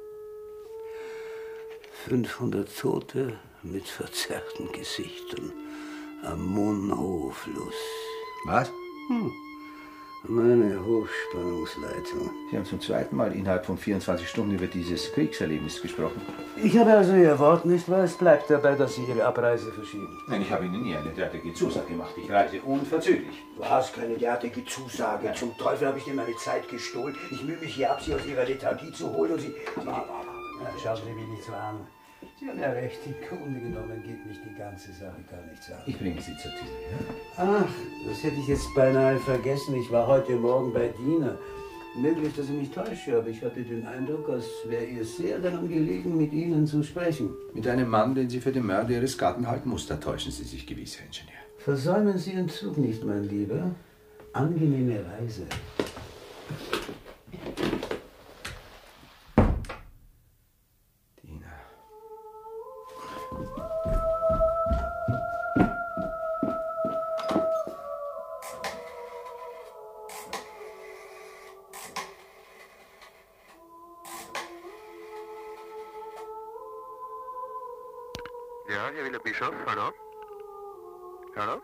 fünfhundert Tote mit verzerrten Gesichtern am Monroe-Fluss.
Was?
Hm. Meine Hochspannungsleitung.
Sie haben zum zweiten Mal innerhalb von vierundzwanzig Stunden über dieses Kriegserlebnis gesprochen.
Ich habe also Ihr Wort nicht wahr? Es bleibt dabei, dass Sie Ihre Abreise verschieben.
Nein, ich habe Ihnen nie eine derartige Zusage gemacht. Ich reise unverzüglich.
Du hast keine derartige Zusage. Nein. Zum Teufel habe ich dir meine Zeit gestohlen. Ich mühe mich hier ab, Sie aus Ihrer Lethargie zu holen und Sie... Aber, aber, aber. Ja, schauen Sie mich nicht so an. Sie haben ja recht, im Grunde genommen geht mich die ganze Sache gar nichts an.
Ich bringe Sie zur Tür, ja?
Ach, das hätte ich jetzt beinahe vergessen. Ich war heute Morgen bei Diener. Möglich, dass ich mich täusche, aber ich hatte den Eindruck, als wäre ihr sehr daran gelegen, mit Ihnen zu sprechen.
Mit einem Mann, den Sie für den Mörder Ihres Gatten halten muss, da täuschen Sie sich gewiss, Herr Ingenieur.
Versäumen Sie Ihren Zug nicht, mein Lieber. Angenehme Reise.
Ja, Herr Wiener Bischof, hallo? Hallo?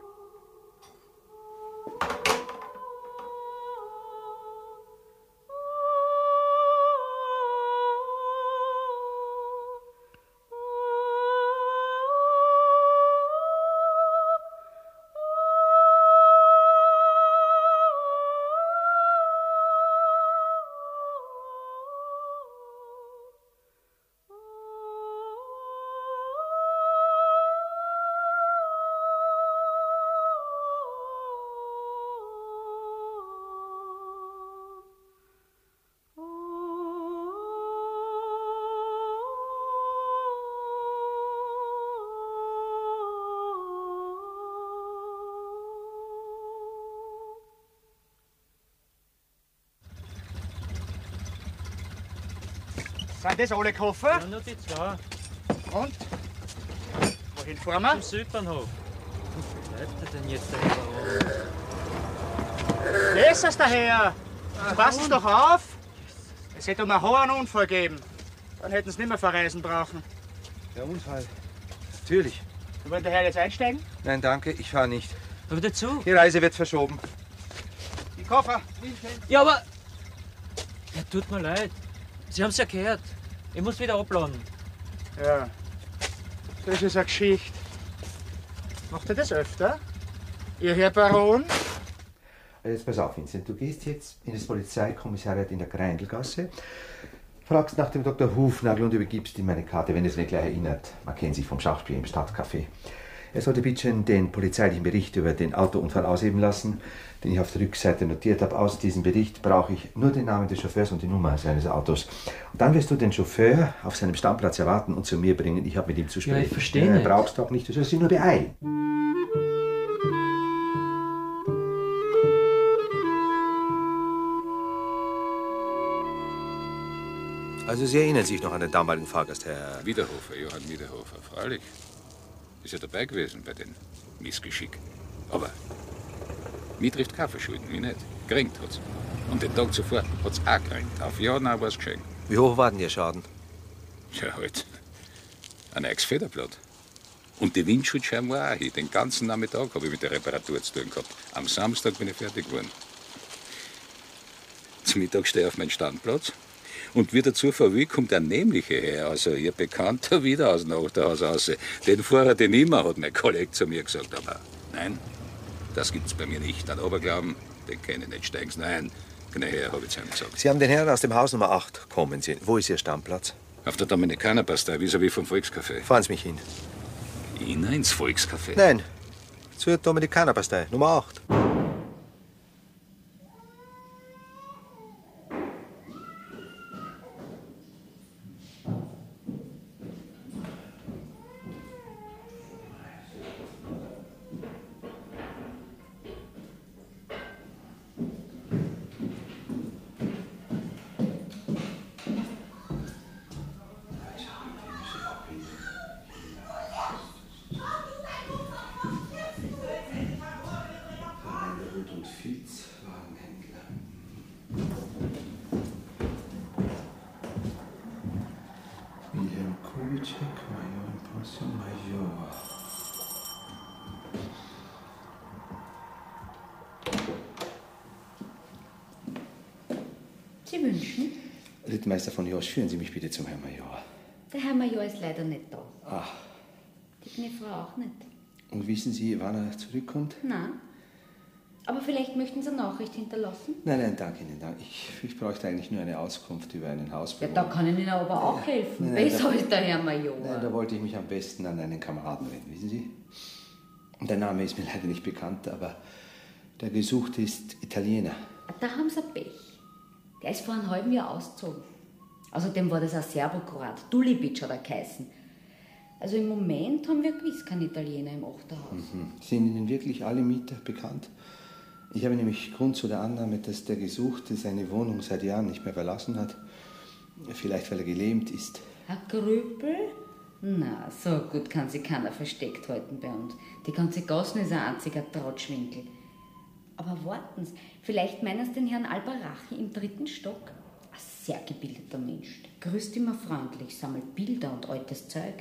Sind das alle Koffer?
Ja, nur die zwei.
Und? Wohin fahren wir?
Zum Südbahnhof. Wo bleibt er denn jetzt, der Herr Baron?
Das ist daher! Passen doch auf! Es hätte um einen hohen Unfall gegeben. Dann hätten sie nicht mehr verreisen brauchen.
Der Unfall? Natürlich.
Du wollt der Herr jetzt einsteigen?
Nein, danke, ich fahre nicht.
Aber dazu?
Die Reise wird verschoben.
Die Koffer!
Ja, aber... Ja, tut mir leid. Sie haben es ja gehört. Ich muss wieder abladen.
Ja, das ist eine Geschichte. Macht ihr das öfter? Ihr Herr Baron?
Jetzt pass auf, Vincent. Du gehst jetzt in das Polizeikommissariat in der Greindelgasse, fragst nach dem Doktor Hufnagel und übergibst ihm meine Karte, wenn es nicht gleich erinnert. Man kennt sich vom Schauspiel im Stadtcafé. Er sollte bitte den polizeilichen Bericht über den Autounfall ausheben lassen, den ich auf der Rückseite notiert habe. Aus diesem Bericht brauche ich nur den Namen des Chauffeurs und die Nummer seines Autos. Und dann wirst du den Chauffeur auf seinem Stammplatz erwarten und zu mir bringen. Ich habe mit ihm zu sprechen.
Ja, ich verstehe
ja,
nicht.
Brauchst doch nicht, du sollst dich nur beeilen. Also Sie erinnern sich noch an den damaligen Fahrgast, Herr...
Wiederhofer, Johann Wiederhofer, freilich. Ist ja dabei gewesen bei den Missgeschick. Aber mich trifft keine Verschulden, mich nicht. Gekränkt hat's. Und den Tag zuvor hat's auch gekränkt. Auf ja, nein, war's geschehen.
Wie hoch war denn Ihr Schaden?
Ja, halt. Ein neues Federblatt. Und die Windschutzscheiben war auch hin. Den ganzen Nachmittag habe ich mit der Reparatur zu tun gehabt. Am Samstag bin ich fertig geworden. Zum Mittag stehe ich auf meinen Standplatz. Und wie der Zufall will, kommt ein Nämlicher her, also Ihr Bekannter, wieder aus dem Nachterhaus raus. Den Fahrer, den immer, hat mein Kollege zu mir gesagt. Aber nein, das gibt's bei mir nicht. An Oberglauben, den kenne ich nicht. Steigen Sie ein. Genau her, habe ich zu ihm gesagt.
Sie haben den Herrn aus dem Haus Nummer acht kommen sehen. Wo ist Ihr Stammplatz?
Auf der Dominikanerpastei, vis-à-vis vom Volkscafé.
Fahren Sie mich hin.
Hinein ins Volkscafé?
Nein, zur Dominikanerpastei, Nummer acht.
Sie wünschen?
Rittmeister von Josch, führen Sie mich bitte zum Herrn Major.
Der Herr Major ist leider nicht da.
Ach,
Die Knefrau auch nicht.
und wissen Sie, wann er zurückkommt?
Nein. Aber vielleicht möchten Sie eine Nachricht hinterlassen?
Nein, nein, danke Ihnen. Danke. Ich, ich bräuchte eigentlich nur eine Auskunft über einen
Ja,
Hausbewohner.
da kann ich Ihnen aber auch helfen.
Nein,
Besser
da-
als der Herr Major.
Nein, da wollte ich mich am besten an einen Kameraden wenden, wissen Sie? Der Name ist mir leider nicht bekannt, aber der Gesuchte ist Italiener.
Da haben Sie Pech. Der ist vor einem halben Jahr ausgezogen. Außerdem war das ein Serbokroat. Dulibic hat er geheißen. Also im Moment haben wir gewiss keinen Italiener im Achterhaus.
Mhm. Sind Ihnen wirklich alle Mieter bekannt? Ich habe nämlich Grund zu der Annahme, dass der Gesuchte seine Wohnung seit Jahren nicht mehr verlassen hat. Vielleicht, weil er gelähmt ist.
Herr Grüppel? Na, so gut kann sich keiner versteckt halten bei uns. Die ganze Gassen ist ein einziger Tratschwinkel. Aber warten Sie, vielleicht meinen Sie den Herrn Albarachi im dritten Stock? Ein sehr gebildeter Mensch. Der grüßt immer freundlich, sammelt Bilder und altes Zeug.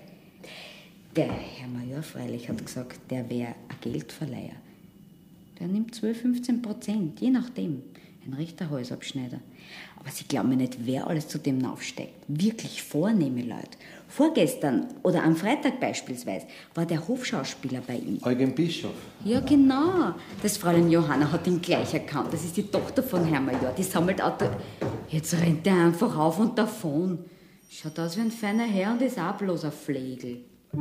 Der Herr Major freilich hat gesagt, der wäre ein Geldverleiher. Der nimmt zwölf, fünfzehn Prozent, je nachdem. Ein rechter Halsabschneider. Aber Sie glauben mir nicht, wer alles zu dem aufsteigt. Wirklich vornehme Leute. Vorgestern oder am Freitag beispielsweise war der Hofschauspieler bei ihm.
Eugen Bischof.
Ja, genau. Das Fräulein Johanna hat ihn gleich erkannt. Das ist die Tochter von Herrn Major. Die sammelt Auto. Jetzt rennt er einfach auf und davon. Schaut aus wie ein feiner Herr und ist auch bloß ein Flegel.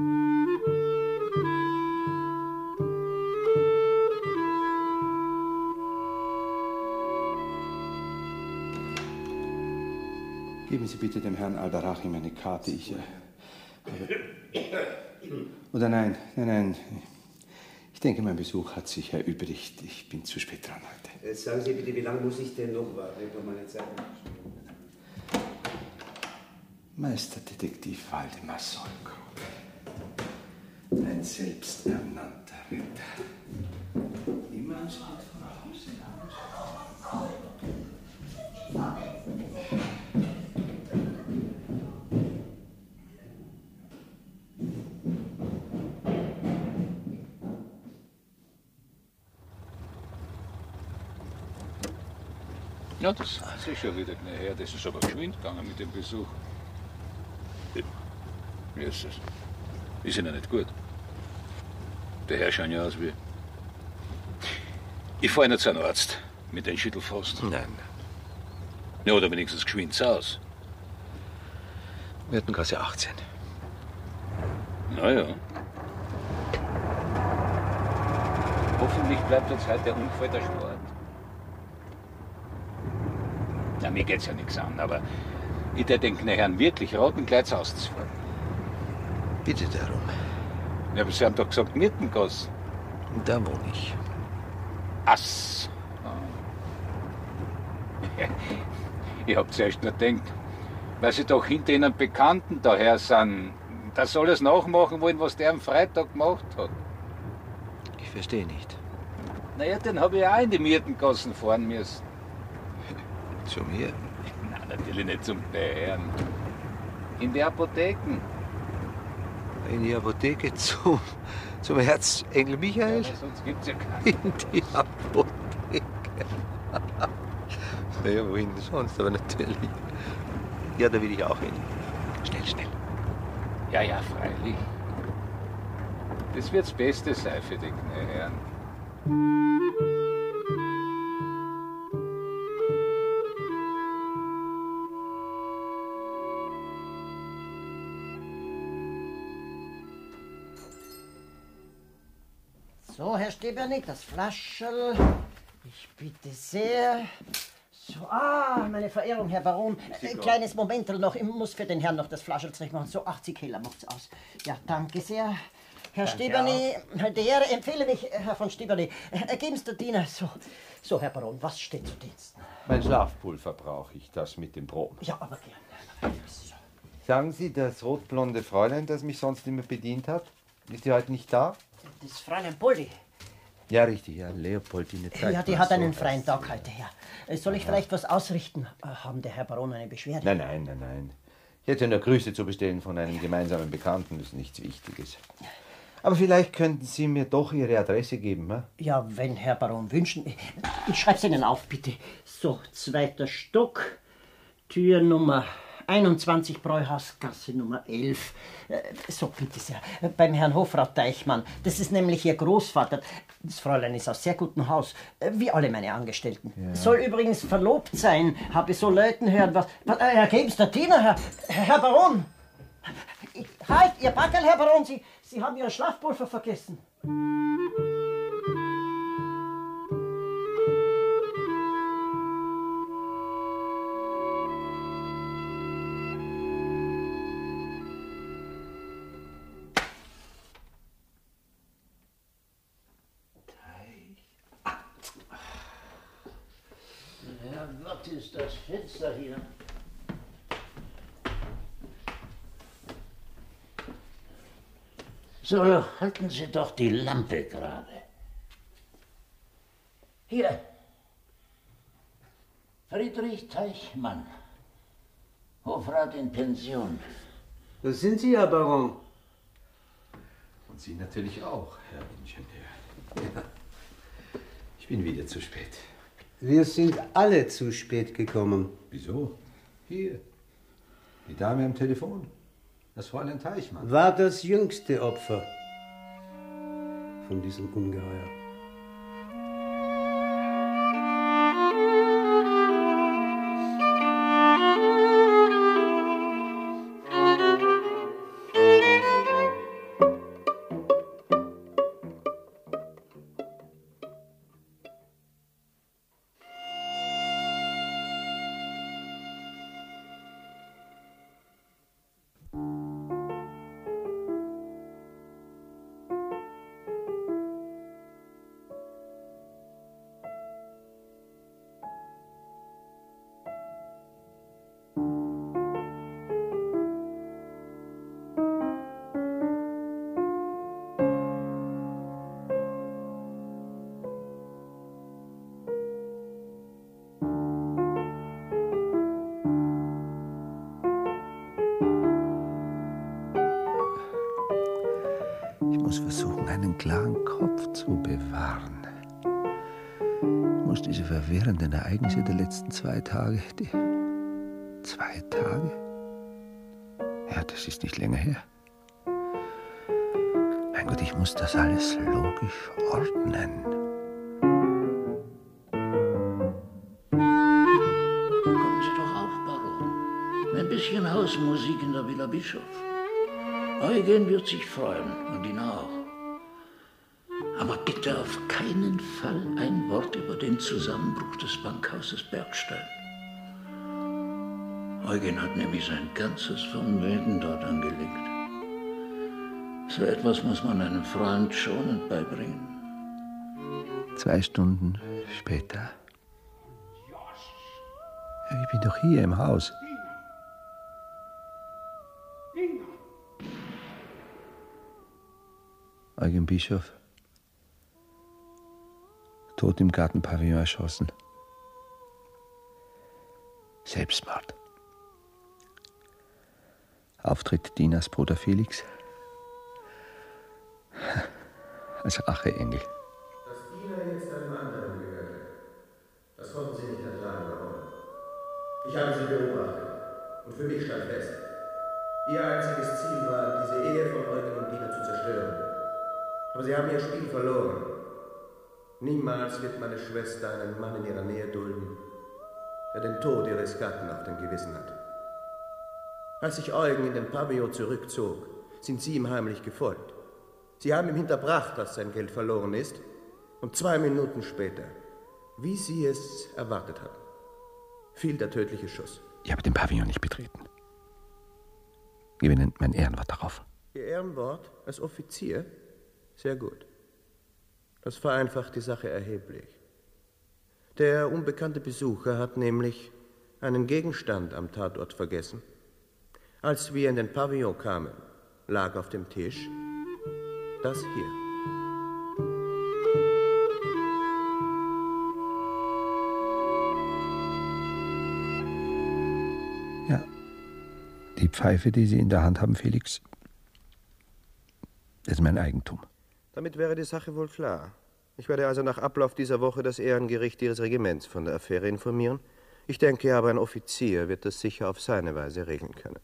Geben Sie bitte dem Herrn Albarachi meine Karte. Ich. Äh, oder nein, nein, nein. Ich denke, mein Besuch hat sich erübrigt. Ich bin zu spät dran heute.
Jetzt sagen Sie bitte, wie lange muss ich denn noch warten? Ich habe meine Zeit.
Meisterdetektiv Waldemar Solkow. Ein selbsternannter Ritter. Immer ein Schritt voraus.
Ja, das ist sicher wieder nicht her. Das ist aber geschwind gegangen mit dem Besuch. Wie ist es? Ist Ihnen nicht gut? Der Herr schaut ja aus wie... Ich fahre nicht zu einem Arzt mit den Schüttelfrost.
Nein.
Ja, oder wenigstens geschwind zu Haus.
Wir hatten Klasse achtzehn.
Na ja. Hoffentlich bleibt uns heute der Unfall der Sport. Na, mir geht's ja nichts an, aber ich der den Herrn wirklich raten, gleich auszufahren.
Bitte darum.
Ja, aber Sie haben doch gesagt, Mirtengasse.
Da wohne ich.
Ass. Ich hab zuerst nur gedacht, weil Sie doch hinter Ihnen Bekannten daher sind, dass Sie alles nachmachen wollen, was der am Freitag gemacht hat.
Ich verstehe nicht.
Naja, den habe ich auch in die Mirtengassen fahren müssen.
Zu mir?
Nein, natürlich nicht zum Herrn. In die Apotheken.
In die Apotheke zum, zum Erzengel Michael?
Ja, sonst gibt's ja keinen.
In die Apotheke. Naja, wohin sonst, aber natürlich. Ja, da will ich auch hin. Schnell, schnell.
Ja, ja, freilich. Das wird das Beste sein für die Herren.
So, Herr Stebernick, das Flascherl. Ich bitte sehr. So, ah, meine Verehrung, Herr Baron. Ein kleines Momentel noch. Ich muss für den Herrn noch das Flascherl zurechtmachen. So, achtzig Heller macht's aus. Ja, danke sehr. Herr
Danke
Steberny, der Ehre empfehle mich, Herr von Steberny. Ergeben Sie der Diener. So, so, Herr Baron, was steht zu Diensten?
Mein Schlafpulver brauche ich, das mit dem Proben.
Ja, aber gerne. So.
Sagen Sie, das rotblonde Fräulein, das mich sonst immer bedient hat, ist die heute nicht da?
Das Fräulein Poldi.
Ja, richtig, ja, Leopoldine Zeit.
Ja, die hat einen freien Tag heute, ja. Soll ich vielleicht was ausrichten? Haben der Herr Baron eine Beschwerde?
Nein, nein, nein, nein. Ich hätte nur Grüße zu bestellen von einem gemeinsamen Bekannten, das ist nichts Wichtiges. Aber vielleicht könnten Sie mir doch Ihre Adresse geben, hm?
Ja, wenn Herr Baron wünschen. Ich schreib's Ihnen auf, bitte. So, zweiter Stock, Tür Nummer einundzwanzig, Bräuhausgasse Nummer elf. So, bitte sehr. Beim Herrn Hofrat Deichmann. Das ist nämlich Ihr Großvater. Das Fräulein ist aus sehr gutem Haus, wie alle meine Angestellten.
Ja.
Soll übrigens verlobt sein. Habe so Leuten hören, was... was äh, Herr Gebster-Diener, Herr, Herr Baron! Halt, Ihr Backerl, Herr Baron, Sie, Sie haben Ihr Schlafpulver vergessen.
Herrgott, ist das Fenster hier. So, halten Sie doch die Lampe gerade. Hier. Friedrich Teichmann. Hofrat in Pension.
Das sind Sie, Herr Baron.
Und Sie natürlich auch, Herr Ingenieur. Ja. Ich bin wieder zu spät.
Wir sind alle zu spät gekommen.
Wieso? Hier. Die Dame am Telefon. Das Fräulein Teichmann.
War das jüngste Opfer von diesem Ungeheuer.
Ich muss versuchen, einen klaren Kopf zu bewahren. Ich muss diese verwirrenden Ereignisse der letzten zwei Tage... Die zwei Tage? Ja, das ist nicht länger her. Mein Gott, ich muss das alles logisch ordnen.
Kommen Sie doch auf, Baron. Ein bisschen Hausmusik in der Villa Bischof. Eugen wird sich freuen und ihn auch. Aber bitte auf keinen Fall ein Wort über den Zusammenbruch des Bankhauses Bergstein. Eugen hat nämlich sein ganzes Vermögen dort angelegt. So etwas muss man einem Freund schonend beibringen.
Zwei Stunden später. Ja, ich bin doch hier im Haus. Eugen Bischof. Tot im Gartenpavillon erschossen. Selbstmord. Auftritt Dinas Bruder Felix. Als Racheengel.
Dass Dina jetzt einem anderen gehörte, das konnten sie nicht ertragen, warum? Ich habe sie beobachtet und für mich stand fest, ihr einziges Ziel war, diese Ehe von Eugen und Dina zu zerstören. Aber sie haben ihr Spiel verloren. Niemals wird meine Schwester einen Mann in ihrer Nähe dulden, der den Tod ihres Gatten auf dem Gewissen hat. Als sich Eugen in den Pavillon zurückzog, sind sie ihm heimlich gefolgt. Sie haben ihm hinterbracht, dass sein Geld verloren ist, und zwei Minuten später, wie sie es erwartet hatten, fiel der tödliche Schuss.
Ich habe den Pavillon nicht betreten. Gebe Ihnen mein Ehrenwort darauf.
Ihr Ehrenwort als Offizier? Sehr gut. Das vereinfacht die Sache erheblich. Der unbekannte Besucher hat nämlich einen Gegenstand am Tatort vergessen. Als wir in den Pavillon kamen, lag auf dem Tisch das hier.
Ja, die Pfeife, die Sie in der Hand haben, Felix, das ist mein Eigentum.
Damit wäre die Sache wohl klar. Ich werde also nach Ablauf dieser Woche das Ehrengericht Ihres Regiments von der Affäre informieren. Ich denke aber, ein Offizier wird das sicher auf seine Weise regeln können.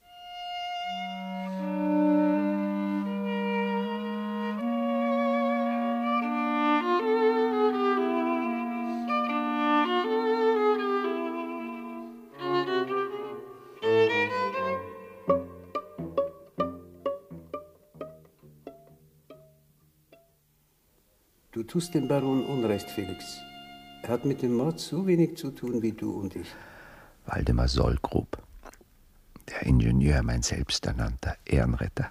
Du tust dem Baron Unrecht, Felix. Er hat mit dem Mord so wenig zu tun wie du und ich.
Waldemar Sollgrub, der Ingenieur, mein selbsternannter Ehrenretter.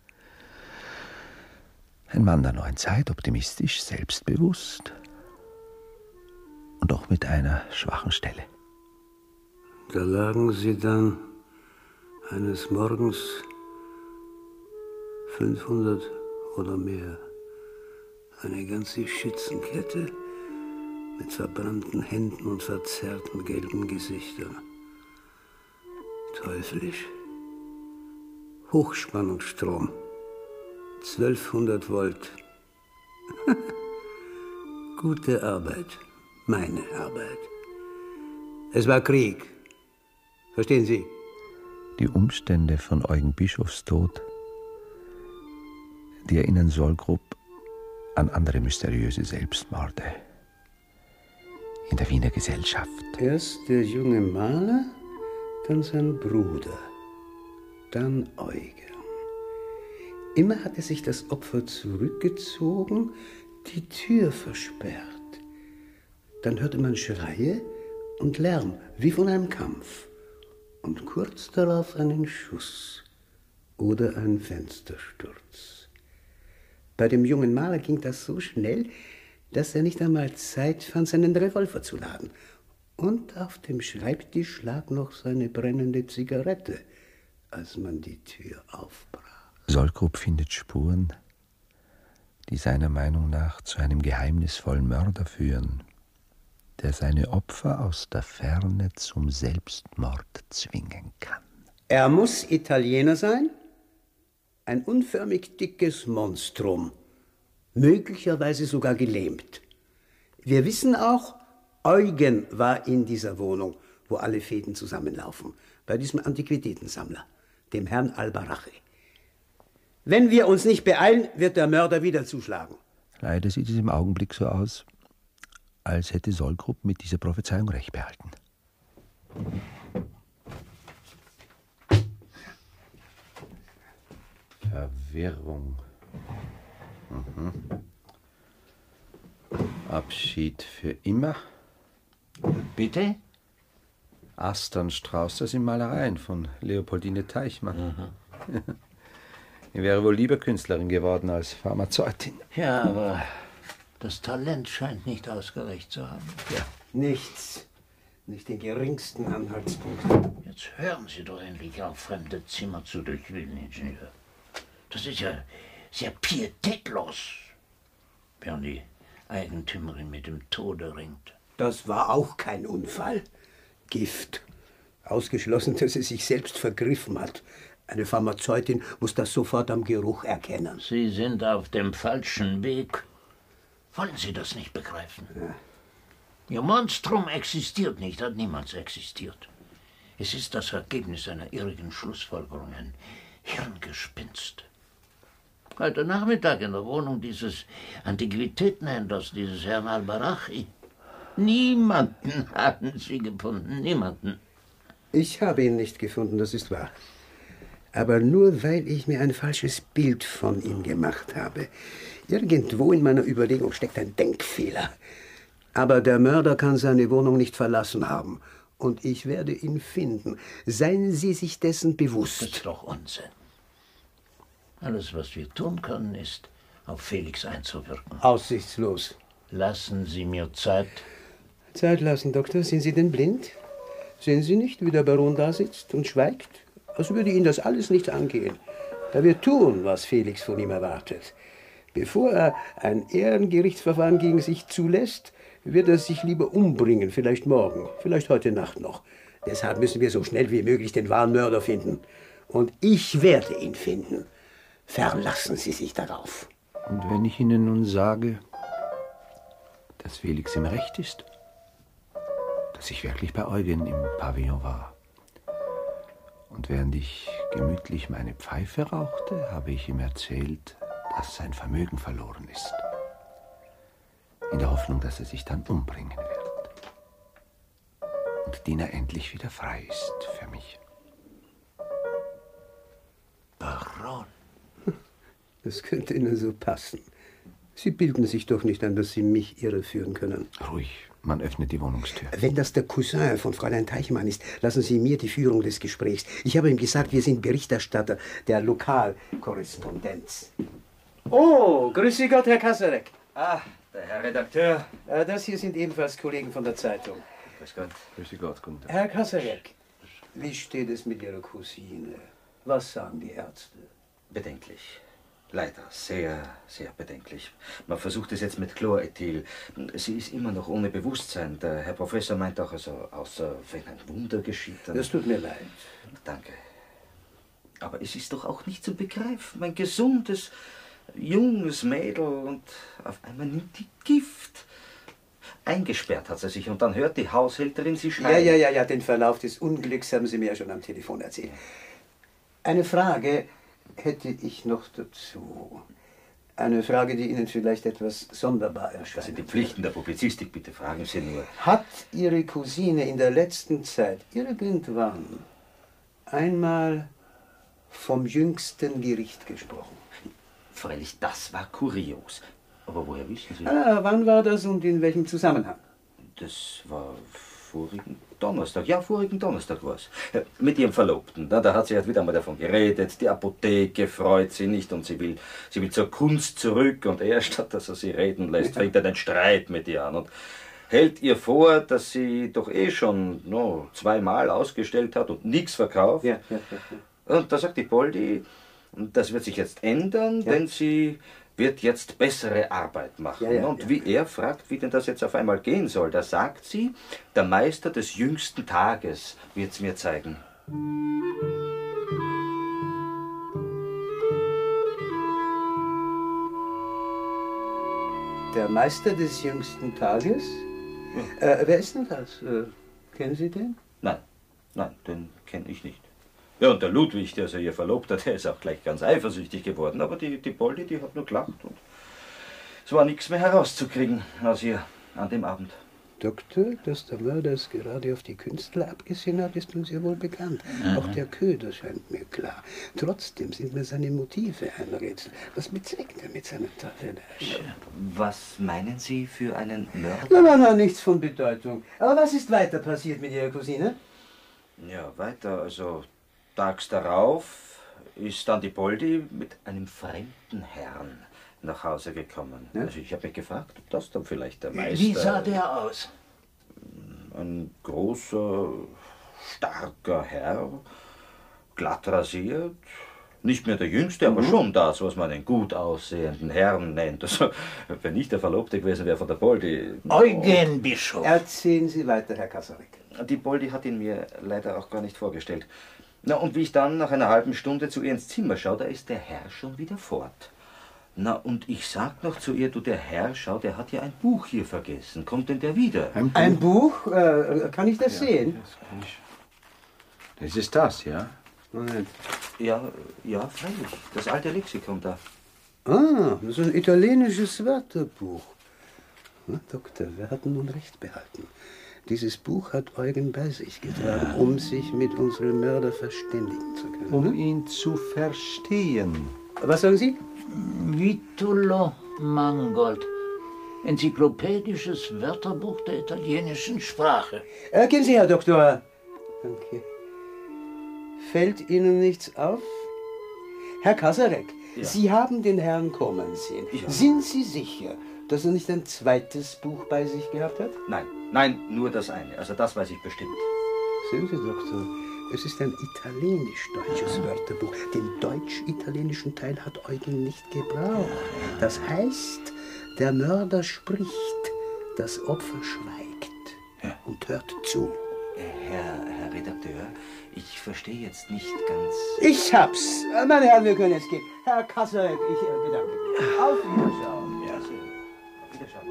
Ein Mann der neuen Zeit, optimistisch, selbstbewusst und doch mit einer schwachen Stelle.
Da lagen sie dann eines Morgens fünfhundert oder mehr. Eine ganze Schützenkette mit verbrannten Händen und verzerrten gelben Gesichtern. Teuflisch. Hochspannungsstrom. zwölfhundert Volt. Gute Arbeit. Meine Arbeit. Es war Krieg. Verstehen Sie?
Die Umstände von Eugen Bischofs Tod, die erinnern Sollgrub an andere mysteriöse Selbstmorde in der Wiener Gesellschaft.
Erst der junge Maler, dann sein Bruder, dann Eugen. Immer hatte sich das Opfer zurückgezogen, die Tür versperrt. Dann hörte man Schreie und Lärm, wie von einem Kampf. Und kurz darauf einen Schuss oder ein Fenstersturz. Bei dem jungen Maler ging das so schnell, dass er nicht einmal Zeit fand, seinen Revolver zu laden. Und auf dem Schreibtisch lag noch seine brennende Zigarette, als man die Tür aufbrach.
Sollgrub findet Spuren, die seiner Meinung nach zu einem geheimnisvollen Mörder führen, der seine Opfer aus der Ferne zum Selbstmord zwingen kann.
Er muss Italiener sein? Ein unförmig dickes Monstrum, möglicherweise sogar gelähmt. Wir wissen auch, Eugen war in dieser Wohnung, wo alle Fäden zusammenlaufen, bei diesem Antiquitätensammler, dem Herrn Albarache. Wenn wir uns nicht beeilen, wird der Mörder wieder zuschlagen.
Leider sieht es im Augenblick so aus, als hätte Sollgrub mit dieser Prophezeiung recht behalten. Verwirrung. Mhm. Abschied für immer.
Bitte?
Asternstrauß, das sind Malereien von Leopoldine Teichmann. Mhm. Ich wäre wohl lieber Künstlerin geworden als Pharmazeutin.
Ja, aber das Talent scheint nicht ausgereicht zu haben.
Ja, nichts. Nicht den geringsten Anhaltspunkt.
Jetzt hören Sie doch endlich auf, fremde Zimmer zu durchwühlen, Ingenieur. Das ist ja sehr pietätlos, während die Eigentümerin mit dem Tode ringt.
Das war auch kein Unfall. Gift. Ausgeschlossen, dass sie sich selbst vergriffen hat. Eine Pharmazeutin muss das sofort am Geruch erkennen.
Sie sind auf dem falschen Weg. Wollen Sie das nicht begreifen?
Ja.
Ihr Monstrum existiert nicht, hat niemals existiert. Es ist das Ergebnis einer irrigen Schlussfolgerung, ein Hirngespinst. Heute Nachmittag in der Wohnung dieses Antiquitätenhändlers, dieses Herrn Albarachi. Niemanden haben Sie gefunden, niemanden.
Ich habe ihn nicht gefunden, das ist wahr. Aber nur weil ich mir ein falsches Bild von ihm gemacht habe. Irgendwo in meiner Überlegung steckt ein Denkfehler. Aber der Mörder kann seine Wohnung nicht verlassen haben. Und ich werde ihn finden. Seien Sie sich dessen bewusst.
Das ist doch Unsinn. Alles, was wir tun können, ist, auf Felix einzuwirken.
Aussichtslos.
Lassen Sie mir Zeit.
Zeit lassen, Doktor. Sind Sie denn blind? Sehen Sie nicht, wie der Baron da sitzt und schweigt? Als würde ihn das alles nicht angehen. Er wird tun, was Felix von ihm erwartet. Bevor er ein Ehrengerichtsverfahren gegen sich zulässt, wird er sich lieber umbringen, vielleicht morgen, vielleicht heute Nacht noch. Deshalb müssen wir so schnell wie möglich den wahren Mörder finden. Und ich werde ihn finden. Verlassen Sie sich darauf.
Und wenn ich Ihnen nun sage, dass Felix im Recht ist, dass ich wirklich bei Eugen im Pavillon war. Und während ich gemütlich meine Pfeife rauchte, habe ich ihm erzählt, dass sein Vermögen verloren ist. In der Hoffnung, dass er sich dann umbringen wird. Und Dina endlich wieder frei ist für mich.
Baron.
Das könnte Ihnen so passen. Sie bilden sich doch nicht ein, dass Sie mich irreführen können.
Ruhig, man öffnet die Wohnungstür.
Wenn das der Cousin von Fräulein Teichmann ist, lassen Sie mir die Führung des Gesprächs. Ich habe ihm gesagt, wir sind Berichterstatter der Lokalkorrespondenz. Oh, grüß Sie Gott, Herr Kasserek.
Ah, der Herr Redakteur.
Äh, Das hier sind ebenfalls Kollegen von der Zeitung.
Grüß Gott.
Grüß Gott, guten Tag.
Herr Kasserek, wie steht es mit Ihrer Cousine? Was sagen die Ärzte?
Bedenklich. Leider sehr, sehr bedenklich. Man versucht es jetzt mit Chlorethyl. Sie ist immer noch ohne Bewusstsein. Der Herr Professor meint auch, also, außer wenn ein Wunder geschieht. Dann...
Das tut mir leid.
Danke. Aber es ist doch auch nicht zu begreifen. Ein gesundes, junges Mädel und auf einmal nimmt die Gift. Eingesperrt hat sie sich und dann hört die Haushälterin sie schreien.
Ja, ja, ja, ja, den Verlauf des Unglücks haben Sie mir ja schon am Telefon erzählt. Eine Frage hätte ich noch dazu. Eine Frage, die Ihnen vielleicht etwas sonderbar erscheint.
Das sind die Pflichten der Publizistik, bitte fragen Sie nur.
Hat Ihre Cousine in der letzten Zeit irgendwann einmal vom jüngsten Gericht gesprochen?
Freilich, das war kurios. Aber woher wissen Sie?
Ah, wann war das und in welchem Zusammenhang?
Das war vorigen Donnerstag. Ja, vorigen Donnerstag war es. Mit ihrem Verlobten. Da, da hat sie halt wieder mal davon geredet. Die Apotheke freut sie nicht und sie will, sie will zur Kunst zurück. Und er, statt dass er sie reden lässt, fängt er den Streit mit ihr an und hält ihr vor, dass sie doch eh schon no, zweimal ausgestellt hat und nichts verkauft.
Ja, ja, ja, ja.
Und da sagt die Poldi, das wird sich jetzt ändern, ja. denn sie wird jetzt bessere Arbeit machen.
Ja, ja,
und
ja.
wie er fragt, wie denn das jetzt auf einmal gehen soll, da sagt sie, der Meister des jüngsten Tages wird's mir zeigen.
Der Meister des jüngsten Tages? Ja. Äh, wer ist denn das? Äh, kennen Sie den?
Nein, nein, den kenne ich nicht. Ja, und der Ludwig, der sie ihr verlobt hat, der ist auch gleich ganz eifersüchtig geworden. Aber die, die Poldi, die hat nur gelacht. Und es war nichts mehr herauszukriegen aus ihr an dem Abend.
Doktor, dass der Mörder es gerade auf die Künstler abgesehen hat, ist uns ja wohl bekannt.
Mhm.
Auch der Köder scheint mir klar. Trotzdem sind mir seine Motive ein Rätsel. Was bezweckt er mit seiner Tafelasche?
Was meinen Sie für einen Mörder?
Na, na, na, nichts von Bedeutung. Aber was ist weiter passiert mit Ihrer Cousine?
Ja, weiter, also tags darauf ist dann die Poldi mit einem fremden Herrn nach Hause gekommen.
Ja?
Also ich habe mich gefragt, ob das dann vielleicht der Meister...
Wie sah der aus?
Ein großer, starker Herr, glatt rasiert. Nicht mehr der Jüngste, aber
Mhm.
schon das, was man einen gut aussehenden Herrn nennt. Also, wenn ich der Verlobte gewesen wäre von der Poldi...
Eugen Bischof.
Erzählen Sie weiter, Herr Kasarek.
Die Poldi hat ihn mir leider auch gar nicht vorgestellt. Na, und wie ich dann nach einer halben Stunde zu ihr ins Zimmer schaue, da ist der Herr schon wieder fort. Na, und ich sag noch zu ihr, du, der Herr, schau, der hat ja ein Buch hier vergessen. Kommt denn der wieder?
Ein Buch? Ein Buch? Äh, kann ich das
Ja,
sehen?
das kann ich.
Das ist das, ja?
Moment.
Ja, ja, freilich. Das alte Lexikon da.
Ah, das ist ein italienisches Wörterbuch. Na, Doktor, wir hatten nun recht behalten. Dieses Buch hat Eugen bei sich getragen, um sich mit unserem Mörder verständigen zu können.
Um ihn zu verstehen.
Was sagen Sie?
Vitulo Mangold. Enzyklopädisches Wörterbuch der italienischen Sprache.
Erkennen Sie, Herr Doktor. Danke. Fällt Ihnen nichts auf? Herr Kasarek,
Ja.
Sie haben den Herrn kommen sehen.
Ja.
Sind Sie sicher, dass er nicht ein zweites Buch bei sich gehabt hat?
Nein, nein, nur das eine. Also das weiß ich bestimmt.
Sehen Sie, Doktor, es ist ein italienisch-deutsches Wörterbuch. Den deutsch-italienischen Teil hat Eugen nicht gebraucht. Das heißt, der Mörder spricht, das Opfer schweigt und hört zu.
Herr, Herr Redakteur, ich verstehe jetzt nicht ganz...
Ich hab's. Meine Herren, wir können jetzt gehen. Herr Kasserek, ich äh, bedanke mich. Auf Wiederschauen.
Ja, auf Wiederschauen.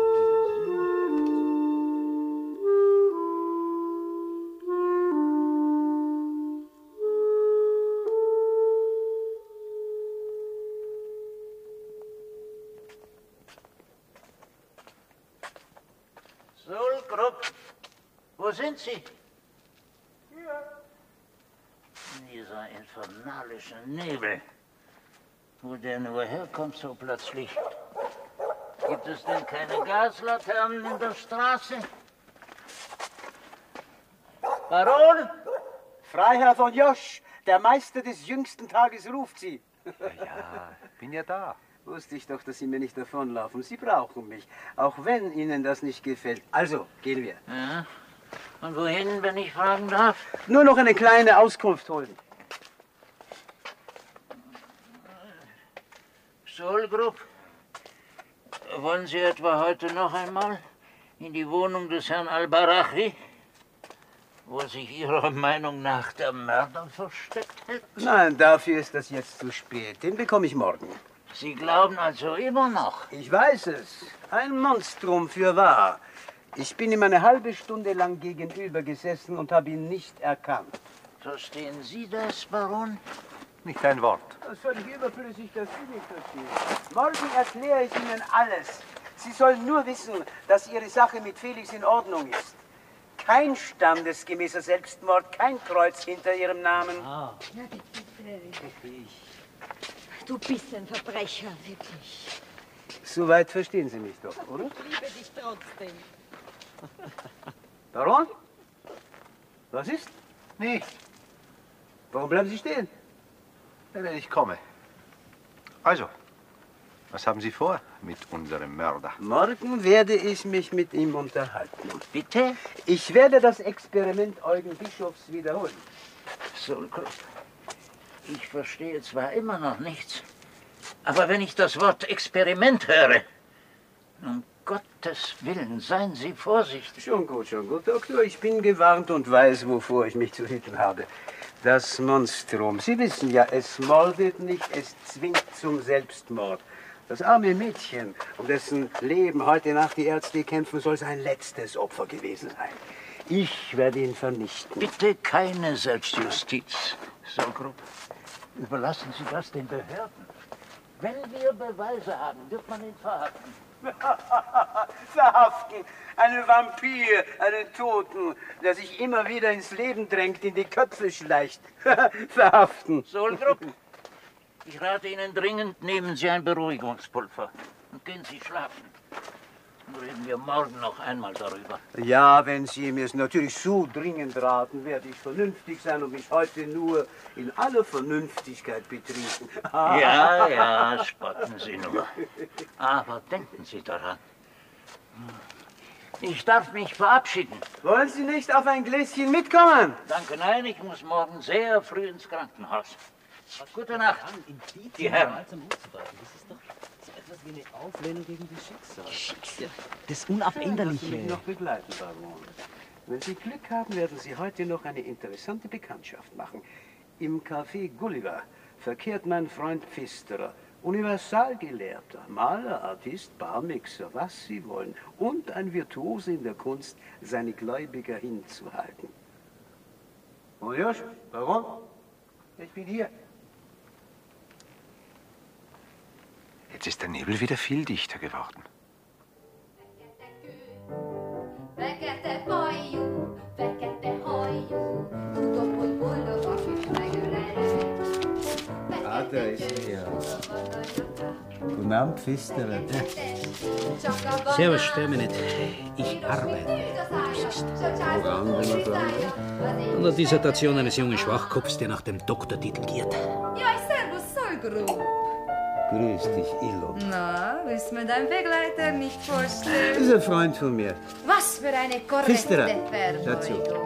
Solgrupp, wo sind Sie?
Hier.
Dieser infernalische Nebel. Wo der nur herkommt so plötzlich. Gibt es denn keine Gaslaternen in der Straße?
Baron! Freiherr von Josch, der Meister des jüngsten Tages ruft Sie.
Ja, bin ja da.
Wusste ich doch, dass Sie mir nicht davonlaufen. Sie brauchen mich, auch wenn Ihnen das nicht gefällt. Also, gehen wir.
Ja. Und wohin, wenn ich fragen darf?
Nur noch eine kleine Auskunft holen.
Solgrupp, wollen Sie etwa heute noch einmal in die Wohnung des Herrn Albarachi, wo sich Ihrer Meinung nach der Mörder versteckt hält?
Nein, dafür ist das jetzt zu spät. Den bekomme ich morgen.
Sie glauben also immer noch?
Ich weiß es. Ein Monstrum für wahr. Ich bin ihm eine halbe Stunde lang gegenüber gesessen und habe ihn nicht erkannt.
Verstehen Sie das, Baron?
Nicht ein Wort.
Das ist völlig überflüssig, dass Sie nicht verstehen. Morgen erkläre ich Ihnen alles. Sie sollen nur wissen, dass Ihre Sache mit Felix in Ordnung ist. Kein standesgemäßer Selbstmord, kein Kreuz hinter Ihrem Namen.
Ja, bitte. Du bist ein Verbrecher, wirklich.
Soweit verstehen Sie mich doch, oder?
Ich liebe dich trotzdem.
Baron? Was ist?
Nicht,
Warum bleiben Sie stehen?
wenn ich komme. Also, was haben Sie vor mit unserem Mörder?
Morgen werde ich mich mit ihm unterhalten.
Bitte?
Ich werde das Experiment Eugen Bischofs wiederholen.
Solgrupp, ich verstehe zwar immer noch nichts, aber wenn ich das Wort Experiment höre, um Gottes Willen, seien Sie vorsichtig.
Schon gut, schon gut, Doktor. Ich bin gewarnt und weiß, wovor ich mich zu hüten habe. Das Monstrum. Sie wissen ja, es mordet nicht, es zwingt zum Selbstmord. Das arme Mädchen, um dessen Leben heute Nacht die Ärzte kämpfen, soll sein letztes Opfer gewesen sein. Ich werde ihn vernichten.
Bitte keine Selbstjustiz, Solgrupp. Überlassen Sie das den Behörden. Wenn wir Beweise haben, wird man ihn verhaften.
Verhaften. Einen Vampir, einen Toten, der sich immer wieder ins Leben drängt, in die Köpfe schleicht. Verhaften.
Solgrupp, ich rate Ihnen dringend, nehmen Sie ein Beruhigungspulver und gehen Sie schlafen. Dann reden wir morgen noch einmal darüber.
Ja, wenn Sie mir es natürlich so dringend raten, werde ich vernünftig sein und mich heute nur in aller Vernünftigkeit betrinken.
Ja, ja, spotten Sie nur. Aber denken Sie daran. Ich darf mich verabschieden.
Wollen Sie nicht auf ein Gläschen mitkommen?
Danke, nein, ich muss morgen sehr früh ins Krankenhaus. Gute Nacht, die Herren.
Das ist doch so etwas wie eine Auflehnung gegen das Schicksal. Schicksal? Das Unabänderliche.
Lassen Sie mich noch begleiten, Baron. Wenn Sie Glück haben, werden Sie heute noch eine interessante Bekanntschaft machen. Im Café Gulliver verkehrt mein Freund Pfisterer, Universalgelehrter, Maler, Artist, Barmixer, was Sie wollen, und ein Virtuose in der Kunst, seine Gläubiger hinzuhalten. Bonjour, Baron, ich bin hier.
Jetzt ist der Nebel wieder viel dichter geworden.
Ah, da ist er. Guten Abend, Pfisterer.
Servus, stör mich nicht. Ich arbeite.
Woran, wenn man sagen?
An der Dissertation eines jungen Schwachkopfs, der nach dem Doktortitel giert.
Ja, servus, Solgrupp.
Grüß dich, Illo.
Na, willst du mir deinen Begleiter nicht
Das
vorstellen?
ist ein Freund von mir.
Was für eine korrekte
Pfisterer. Dazu.
Verbeulung.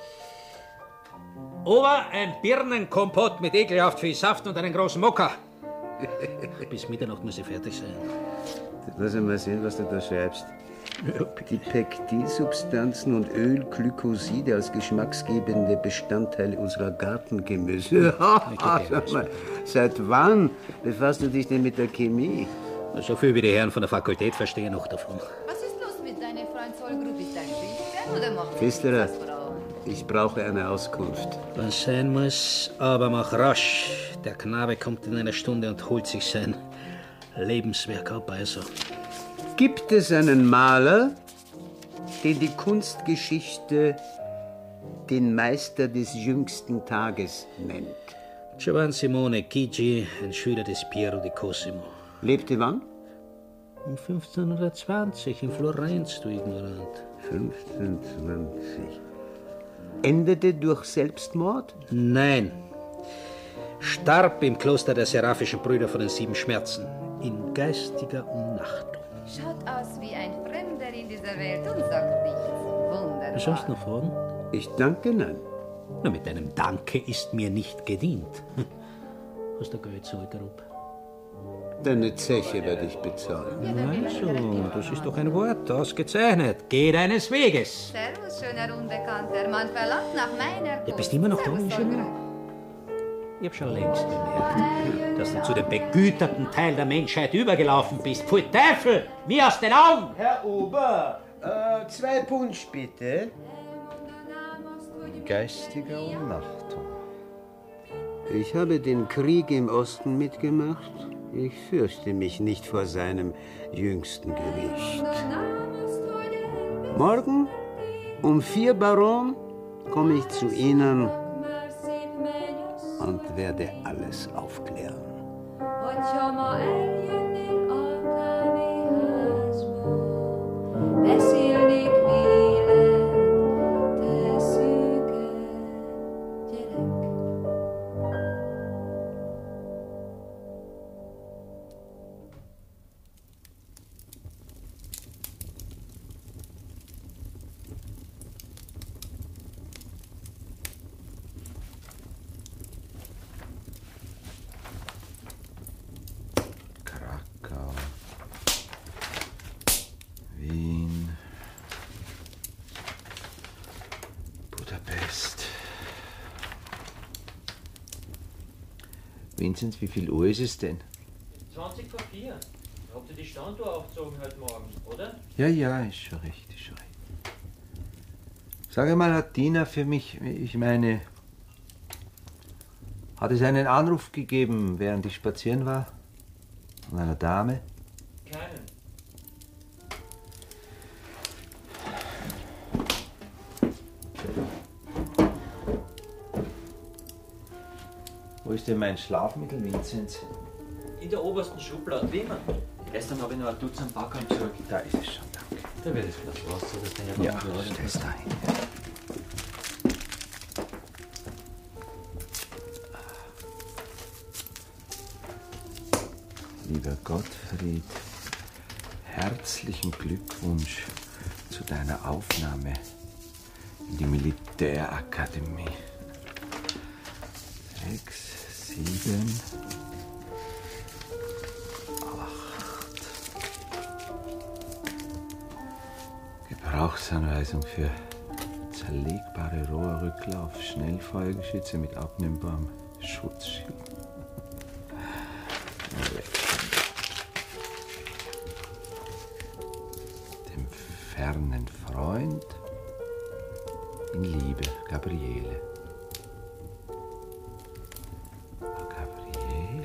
Ober, ein Birnenkompott mit ekelhaft viel Saft und einen großen Mokka. Bis Mitternacht muss ich fertig sein.
Lass mal sehen, was du da schreibst. Die Pektinsubstanzen und Ölglykoside als geschmacksgebende Bestandteile unserer Gartengemüse. Sag mal, seit wann befasst du dich denn mit der Chemie?
So viel wie die Herren von der Fakultät verstehen noch davon.
Was ist los mit deinem Freund Solgrupp? Ist er schüchtern oder macht er
Pfisterer,
nichts als Frau?
ich brauche eine Auskunft.
Was sein muss, aber mach rasch. Der Knabe kommt in einer Stunde und holt sich sein Lebenswerk ab. Also.
Gibt es einen Maler, den die Kunstgeschichte den Meister des jüngsten Tages nennt?
Giovanni Simone Chigi, ein Schüler des Piero di Cosimo.
Lebte wann?
Um fünfzehnhundertzwanzig in Florenz, du Ignorant.
fünfzehnhundertzwanzig. Endete durch Selbstmord?
Nein. Starb im Kloster der Seraphischen Brüder von den sieben Schmerzen. In geistiger Umnachtung.
Schaut aus wie ein Fremder in dieser Welt und sagt nichts. Wunderbar.
Was sollst du noch fragen?
Ich danke, nein.
Na, mit deinem Danke ist mir nicht gedient. Hast du Geld, Solgrupp?
Deine Zeche werde ich bezahlen.
Also, das ist doch ein Wort, ausgezeichnet. Geh deines Weges.
Servus, schöner Unbekannter. Man verlangt nach meiner Kunst.
Du bist immer noch da,
Servus,
Ingenieur?
Solgrupp.
Ich hab schon längst bemerkt, dass du zu dem begüterten Teil der Menschheit übergelaufen bist. Pfui Teufel, mir aus den Augen!
Herr Ober, äh, zwei Punsch bitte.
Geistiger Umnachtung.
Ich habe den Krieg im Osten mitgemacht. Ich fürchte mich nicht vor seinem jüngsten Gericht. Morgen um vier, Baron, komme ich zu Ihnen und werde alles aufklären.
Wien, Budapest. Vinzenz, wie viel Uhr ist es denn?
zwanzig vor vier. Habt ihr die Standuhr aufgezogen heute Morgen, oder?
Ja, ja, ist schon recht, ist schon recht. Sag mal, hat Dina für mich, ich meine, hat es einen Anruf gegeben, während ich spazieren war? Von einer Dame?
Keinen.
Wo ist denn mein Schlafmittel, Vinzenz?
In der obersten Schublade, wie immer.
Gestern habe ich noch ein Dutzend Packungen zurück. Da ist es schon, danke.
Da wird es Glas Wasser, das der Herr
Ja,
Baron
stell's da hin. Lieber Gottfried, herzlichen Glückwunsch zu deiner Aufnahme in die Militärakademie. Sechs, sieben, acht. Gebrauchsanweisung für zerlegbare Rohrrücklauf, Schnellfeuergeschütze mit abnehmbarem Schutzschild. Dem fernen Freund in Liebe, Gabriele. Gabriele.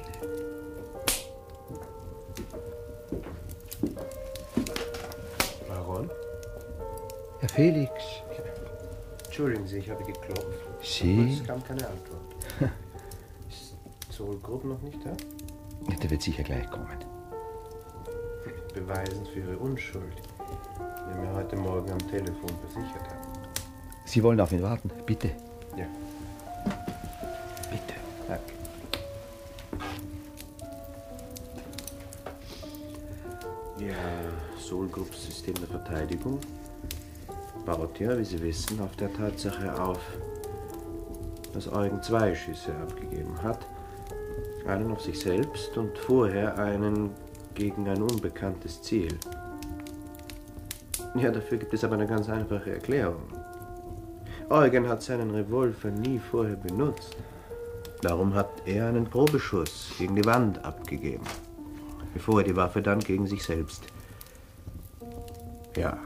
Baron?
Herr Felix.
Entschuldigen Sie, ich habe geklopft.
Sie?
Es kam keine Antwort. Ist Zollgrupp noch nicht da?
Der wird sicher gleich kommen.
Beweisen für Ihre Unschuld, die mir heute Morgen am Telefon versichert haben.
Sie wollen auf ihn warten, bitte.
Ja.
Bitte.
Danke. Ihr Soul-Grupps System der Verteidigung baut ja, wie Sie wissen, auf der Tatsache auf, dass Eugen zwei Schüsse abgegeben hat. Einen auf sich selbst und vorher einen gegen ein unbekanntes Ziel. Ja, dafür gibt es aber eine ganz einfache Erklärung. Eugen hat seinen Revolver nie vorher benutzt. Darum hat er einen Probeschuss gegen die Wand abgegeben, bevor er die Waffe dann gegen sich selbst. Ja.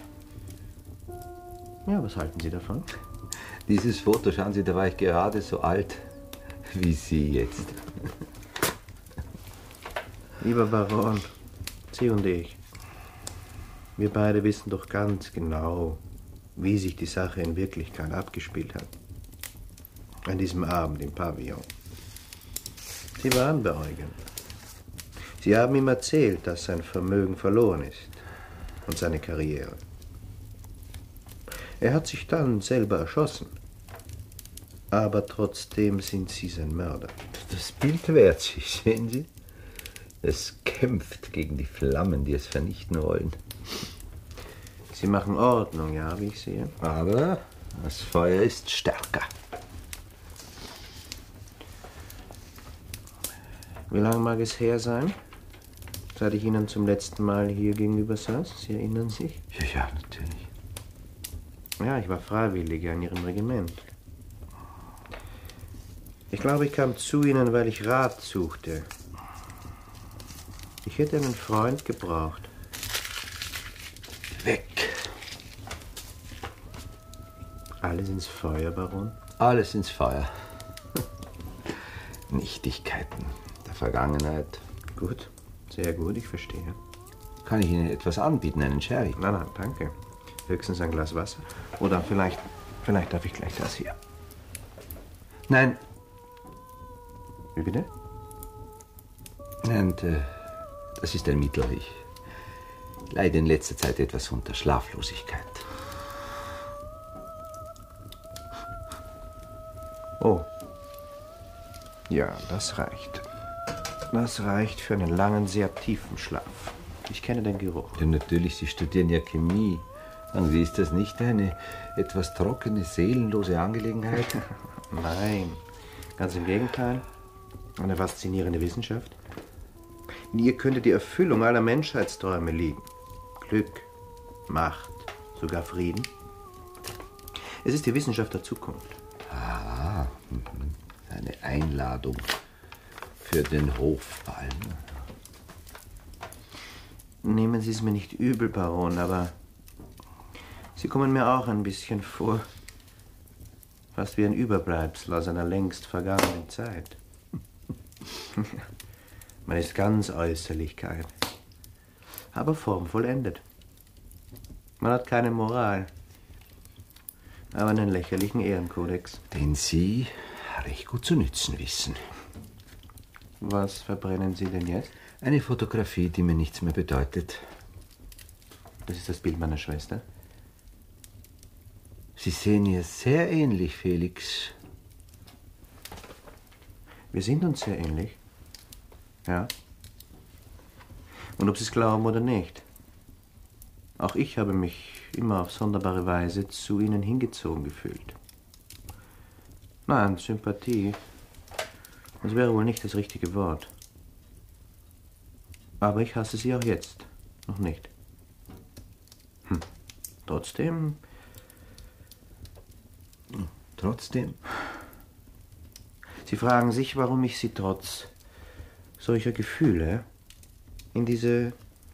Ja, was halten Sie davon?
Dieses Foto, schauen Sie, da war ich gerade so alt wie Sie jetzt.
Lieber Baron, Sie und ich, wir beide wissen doch ganz genau, wie sich die Sache in Wirklichkeit abgespielt hat. An diesem Abend im Pavillon. Sie waren bei Eugen. Sie haben ihm erzählt, dass sein Vermögen verloren ist und seine Karriere. Er hat sich dann selber erschossen. Aber trotzdem sind Sie sein Mörder.
Das Bild wehrt sich, sehen Sie? Es kämpft gegen die Flammen, die es vernichten wollen.
Sie machen Ordnung, ja, wie ich sehe.
Aber das Feuer ist stärker.
Wie lange mag es her sein, seit ich Ihnen zum letzten Mal hier gegenüber saß? Sie erinnern sich?
Ja, ja, natürlich.
Ja, ich war Freiwilliger in Ihrem Regiment. Ich glaube, ich kam zu Ihnen, weil ich Rat suchte. Ich hätte einen Freund gebraucht.
Weg.
Alles ins Feuer, Baron?
Alles ins Feuer. Nichtigkeiten der Vergangenheit.
Gut, sehr gut, ich verstehe.
Kann ich Ihnen etwas anbieten, einen Sherry?
Nein, nein, danke. Höchstens ein Glas Wasser. Oder vielleicht, vielleicht darf ich gleich das hier.
Nein.
Wie bitte?
Und, äh, das ist ein Mittel. Ich leide in letzter Zeit etwas unter Schlaflosigkeit.
Oh. Ja, das reicht. Das reicht für einen langen, sehr tiefen Schlaf. Ich kenne den Geruch.
Ja, natürlich, Sie studieren ja Chemie. Sagen Sie, ist das nicht eine etwas trockene, seelenlose Angelegenheit?
Nein, ganz im Gegenteil. Eine faszinierende Wissenschaft. In ihr könnte die Erfüllung aller Menschheitsträume liegen. Glück, Macht, sogar Frieden. Es ist die Wissenschaft der Zukunft.
Ah, eine Einladung für den Hofball.
Nehmen Sie es mir nicht übel, Baron, aber Sie kommen mir auch ein bisschen vor, fast wie ein Überbleibsel aus einer längst vergangenen Zeit. Man ist ganz Äußerlichkeit, aber formvollendet. Man hat keine Moral, aber einen lächerlichen Ehrenkodex.
Den Sie
recht gut zu nützen wissen.
Was verbrennen Sie denn jetzt?
Eine Fotografie, die mir nichts mehr bedeutet.
Das ist das Bild meiner Schwester.
Sie sehen ihr sehr ähnlich, Felix.
Wir sind uns sehr ähnlich. Ja. Und ob Sie es glauben oder nicht, auch ich habe mich immer auf sonderbare Weise zu Ihnen hingezogen gefühlt. Nein, Sympathie, das wäre wohl nicht das richtige Wort. Aber ich hasse Sie auch jetzt noch nicht. Hm. Trotzdem...
Trotzdem?
Sie fragen sich, warum ich Sie trotz solcher Gefühle in diese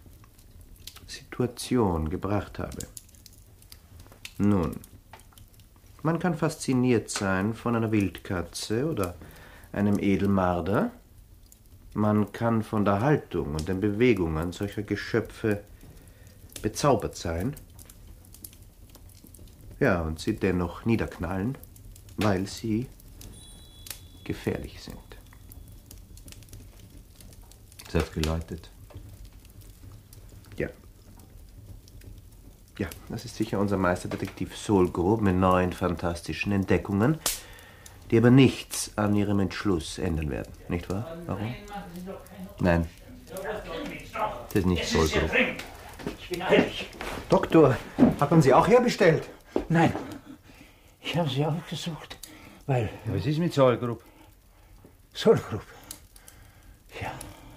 Situation gebracht habe. Nun, man kann fasziniert sein von einer Wildkatze oder einem Edelmarder. Man kann von der Haltung und den Bewegungen solcher Geschöpfe bezaubert sein. Ja, und sie dennoch niederknallen, weil sie gefährlich sind.
Es hat geläutet.
Ja. Ja, das ist sicher unser Meisterdetektiv Solgrub mit neuen fantastischen Entdeckungen, die aber nichts an ihrem Entschluss ändern werden. Nicht wahr? Warum? Nein. Das ist nicht Solgrub.
Ich bin eilig.
Doktor, hat man Sie auch herbestellt?
Nein. Ich habe sie auch gesucht, weil...
Ja, was ist mit Solgrub?
Solgrub? Ja.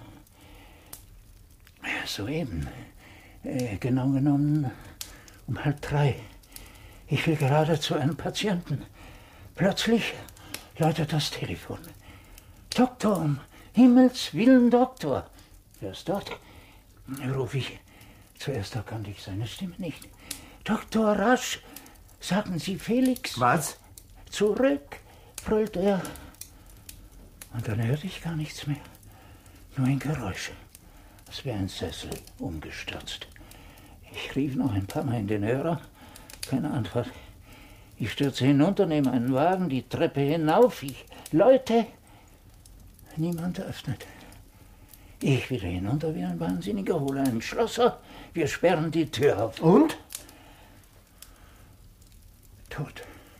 Ja, soeben. Äh, genau genommen um halb drei. Ich will gerade zu einem Patienten. Plötzlich läutet das Telefon. Doktor, um Himmels Willen, Doktor. Wer ist dort? Ruf ich. Zuerst erkannte ich seine Stimme nicht. Doktor, rasch! Sagen Sie Felix.
Was?
Zurück, brüllt er. Und dann hörte ich gar nichts mehr. Nur ein Geräusch. Es wäre ein Sessel umgestürzt. Ich rief noch ein paar Mal in den Hörer. Keine Antwort. Ich stürze hinunter, nehme einen Wagen, die Treppe hinauf. Ich läute. Niemand öffnet. Ich wieder hinunter wie ein Wahnsinniger, hole einen Schlosser. Wir sperren die Tür auf.
Und?
Tot.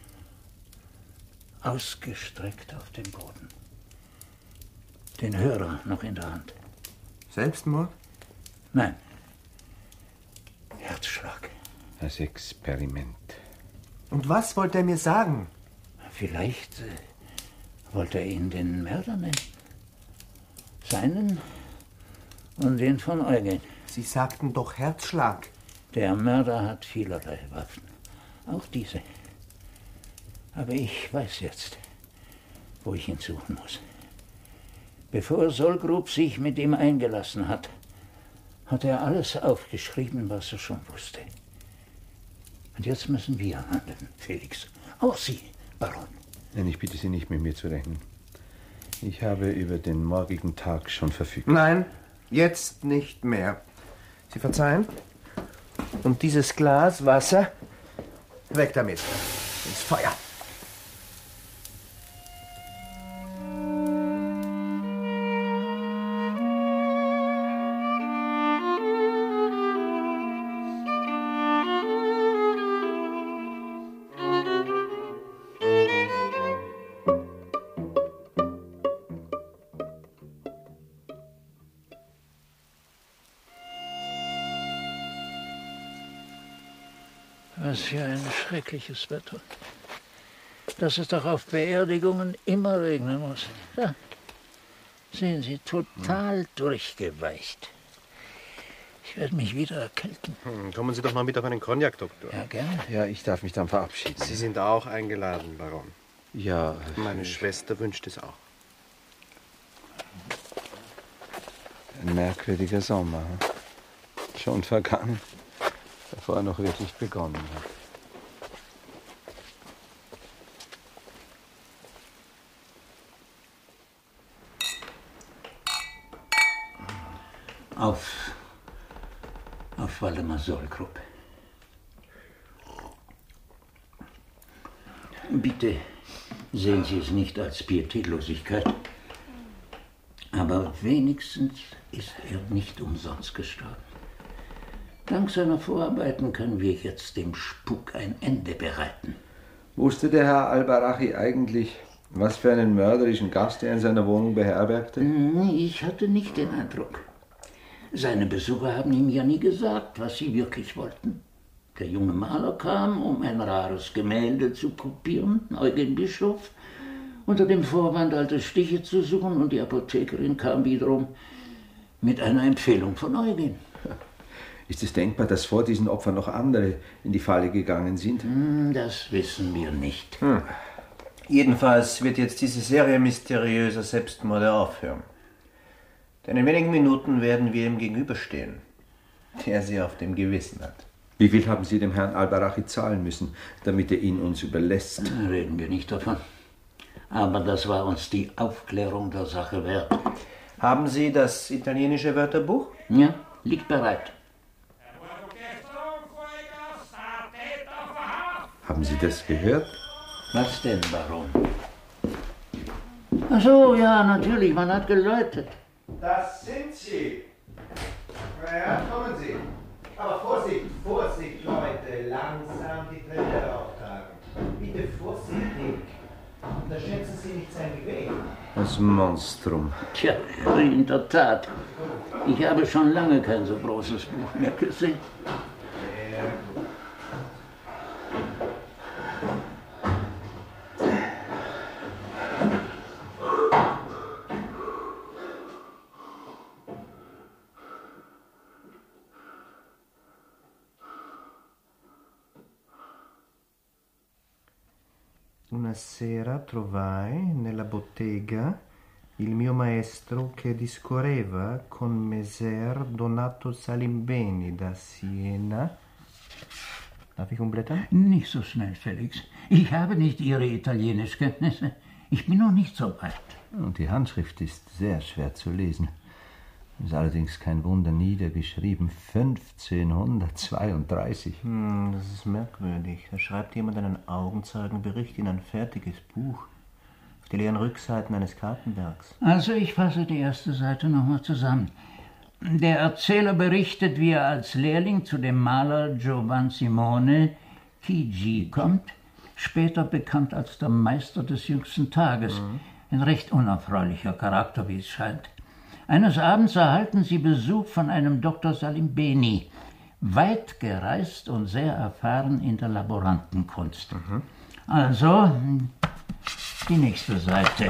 Ausgestreckt auf dem Boden. Den Hörer noch in der Hand.
Selbstmord?
Nein. Herzschlag.
Das Experiment.
Und was wollte er mir sagen?
Vielleicht äh, wollte er ihn den Mörder nennen. Seinen und den von Eugen.
Sie sagten doch Herzschlag.
Der Mörder hat vielerlei Waffen. Auch diese. Aber ich weiß jetzt, wo ich ihn suchen muss. Bevor Solgrub sich mit ihm eingelassen hat, hat er alles aufgeschrieben, was er schon wusste. Und jetzt müssen wir handeln, Felix. Auch Sie, Baron.
Nein, ich bitte Sie nicht, mit mir zu rechnen. Ich habe über den morgigen Tag schon verfügt.
Nein, jetzt nicht mehr. Sie verzeihen? Und dieses Glas Wasser, weg damit. Ins Feuer.
Was für ein schreckliches Wetter. Dass es doch auf Beerdigungen immer regnen muss. Da. Sehen Sie, total hm. durchgeweicht. Ich werde mich wieder erkälten.
Hm, kommen Sie doch mal mit auf einen Cognac, Doktor.
Ja, gerne.
Ja, ich darf mich dann verabschieden.
Sie sind auch eingeladen, Baron.
Ja.
Meine Schwester wünscht es auch.
Ein merkwürdiger Sommer. Schon vergangen, bevor er noch wirklich begonnen hat.
Auf. Auf Waldemar Solgrub. Bitte Sehen Sie es nicht als Pietätlosigkeit. Aber wenigstens ist er nicht umsonst gestorben. Dank seiner Vorarbeiten können wir jetzt dem Spuk ein Ende bereiten.
Wusste der Herr Albarachi eigentlich, was für einen mörderischen Gast er in seiner Wohnung beherbergte?
Ich hatte nicht den Eindruck. Seine Besucher haben ihm ja nie gesagt, was sie wirklich wollten. Der junge Maler kam, um ein rares Gemälde zu kopieren, Eugen Bischof, unter dem Vorwand, alte Stiche zu suchen, und die Apothekerin kam wiederum mit einer Empfehlung von Eugen.
Ist es denkbar, dass vor diesen Opfern noch andere in die Falle gegangen sind?
Das wissen wir nicht.
Hm. Jedenfalls wird jetzt diese Serie mysteriöser Selbstmorde aufhören. Denn in wenigen Minuten werden wir ihm gegenüberstehen, der sie auf dem Gewissen hat.
Wie viel haben Sie dem Herrn Albarachi zahlen müssen, damit er ihn uns überlässt?
Reden wir nicht davon. Aber das war uns die Aufklärung der Sache wert.
Haben Sie das italienische Wörterbuch?
Ja, liegt bereit.
Haben Sie das gehört?
Was denn, Baron? Ach so, ja, natürlich, man hat geläutet.
Das sind Sie. Na ja, kommen Sie. Aber Vorsicht, Vorsicht, Leute. Langsam die Treppe rauftragen. Bitte vorsichtig. Unterschätzen Sie nicht sein Gewicht.
Das Monstrum.
Tja, in der Tat. Ich habe schon lange kein so großes Buch mehr gesehen.
Sehr gut.
Una sera trovai nella bottega il mio maestro che discorreva con Messer Donato Salimbeni da Siena. Darf ich umblättern?
Nicht so schnell, Felix. Ich habe nicht Ihre Italienischkenntnisse. Ich bin noch nicht so weit.
Und die Handschrift ist sehr schwer zu lesen. Ist allerdings kein Wunder niedergeschrieben. fünfzehnhundertzweiunddreißig.
Hm, das ist merkwürdig. Da schreibt jemand einen Augenzeugenbericht in ein fertiges Buch. Auf die leeren Rückseiten eines Kartenwerks.
Also ich fasse die erste Seite nochmal zusammen. Der Erzähler berichtet, wie er als Lehrling zu dem Maler Giovan Simone Chigi kommt, später bekannt als der Meister des jüngsten Tages. Mhm. Ein recht unerfreulicher Charakter, wie es scheint. Eines Abends erhalten sie Besuch von einem Doktor Salimbeni, weit gereist und sehr erfahren in der Laborantenkunst. Mhm. Also, die nächste Seite.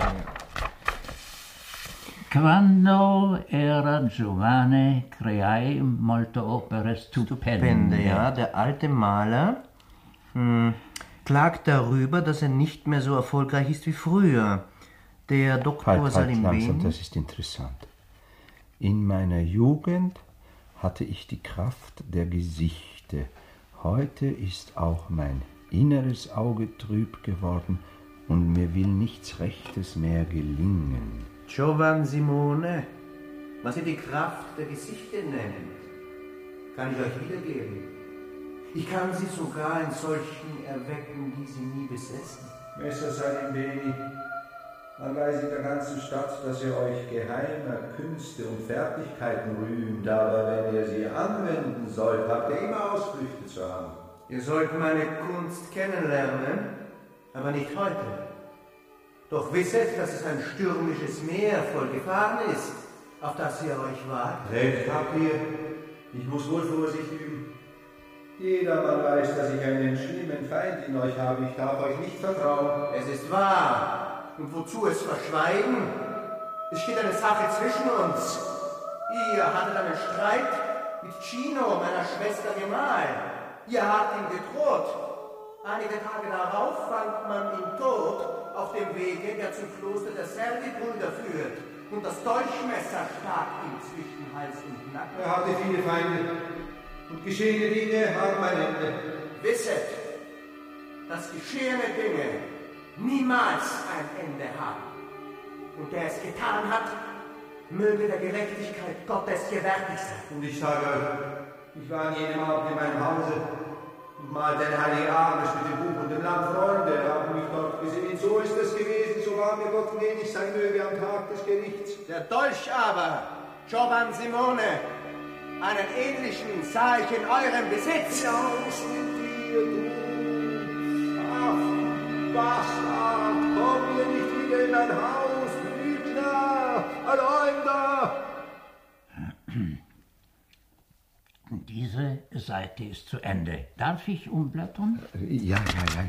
Quando era giovane creai molte opere stupende.
Stupende, ja. Der alte Maler hm, klagt darüber, dass er nicht mehr so erfolgreich ist wie früher. Der Doktor
halt, halt,
Salimbeni...
langsam, das ist interessant. In meiner Jugend hatte ich die Kraft der Gesichte. Heute ist auch mein inneres Auge trüb geworden und mir will nichts Rechtes mehr gelingen.
Giovan Simone, was Sie die Kraft der Gesichte nennen, kann ich euch wiedergeben. Ich kann sie sogar in solchen erwecken, die sie nie besessen.
Messer Salimbeni, man weiß in der ganzen Stadt, dass ihr euch geheimer Künste und Fertigkeiten rühmt, aber wenn ihr sie anwenden sollt, habt ihr immer Ausflüchte zu haben.
Ihr sollt meine Kunst kennenlernen, aber nicht heute. Doch wisset, dass es ein stürmisches Meer voll Gefahren ist, auf das ihr euch wagt.
Recht habt ihr, ich muss wohl Vorsicht üben. Jedermann weiß, dass ich einen schlimmen Feind in euch habe, ich darf euch nicht vertrauen.
Es ist wahr. Und wozu es verschweigen? Es steht eine Sache zwischen uns. Ihr hattet einen Streit mit Cino, meiner Schwester Gemahl. Ihr habt ihm gedroht. Einige Tage darauf fand man ihn tot auf dem Wege, der zum Kloster der Servi-Brüder führt. Und das Dolchmesser stak ihm zwischen Hals und Nacken.
Er hatte viele Feinde. Und geschehene Dinge haben ein Ende.
Wisset, dass geschehene Dinge niemals ein Ende haben. Und der es getan hat, möge der Gerechtigkeit Gottes gewärtig sein.
Und ich sage euch, ich war an jenem Abend in meinem Hause und malte ein heiliger Abend mit dem Buch und dem Land. Freunde haben mich dort gesehen. So ist es
mag mir Gott gnädig sein möge am Tag des Gerichts.
Der Dolch aber, Giovan Simone, einen ähnlichen sah ich in eurem Besitz.
Hinaus mit dir, du. Ach, Bastard, komm mir nicht wieder in mein Haus, Lügner, Verleumder.
Diese Seite ist zu Ende. Darf ich umblättern?
Ja, ja, ja,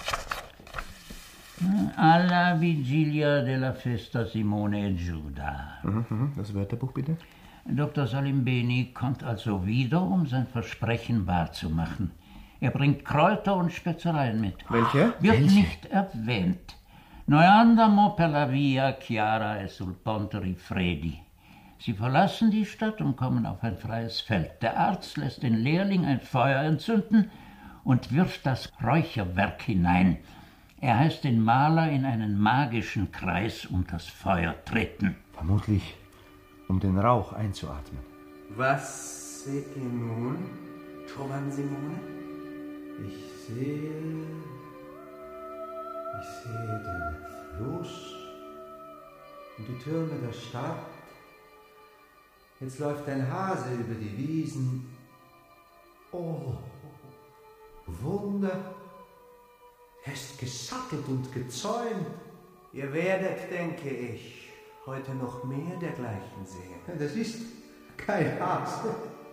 ja.
Alla Vigilia della Festa Simone e Giuda.
Mhm, das Wörterbuch bitte.
Doktor Salimbeni kommt also wieder, um sein Versprechen wahrzumachen. Er bringt Kräuter und Spezereien mit.
Welche?
Wird
Welche?
nicht erwähnt. Noi andamo per la via Chiara e sul ponte Rifredi. Sie verlassen die Stadt und kommen auf ein freies Feld. Der Arzt lässt den Lehrling ein Feuer entzünden und wirft das Räucherwerk hinein. Er heißt den Maler in einen magischen Kreis um das Feuer treten.
Vermutlich, um den Rauch einzuatmen.
Was seht ihr nun, Giovan Simone?
Ich sehe... Ich sehe den Fluss und die Türme der Stadt. Jetzt läuft ein Hase über die Wiesen. Oh, Wunder. Er ist gesattelt und gezäumt.
Ihr werdet, denke ich, heute noch mehr dergleichen sehen.
Das ist kein Hase.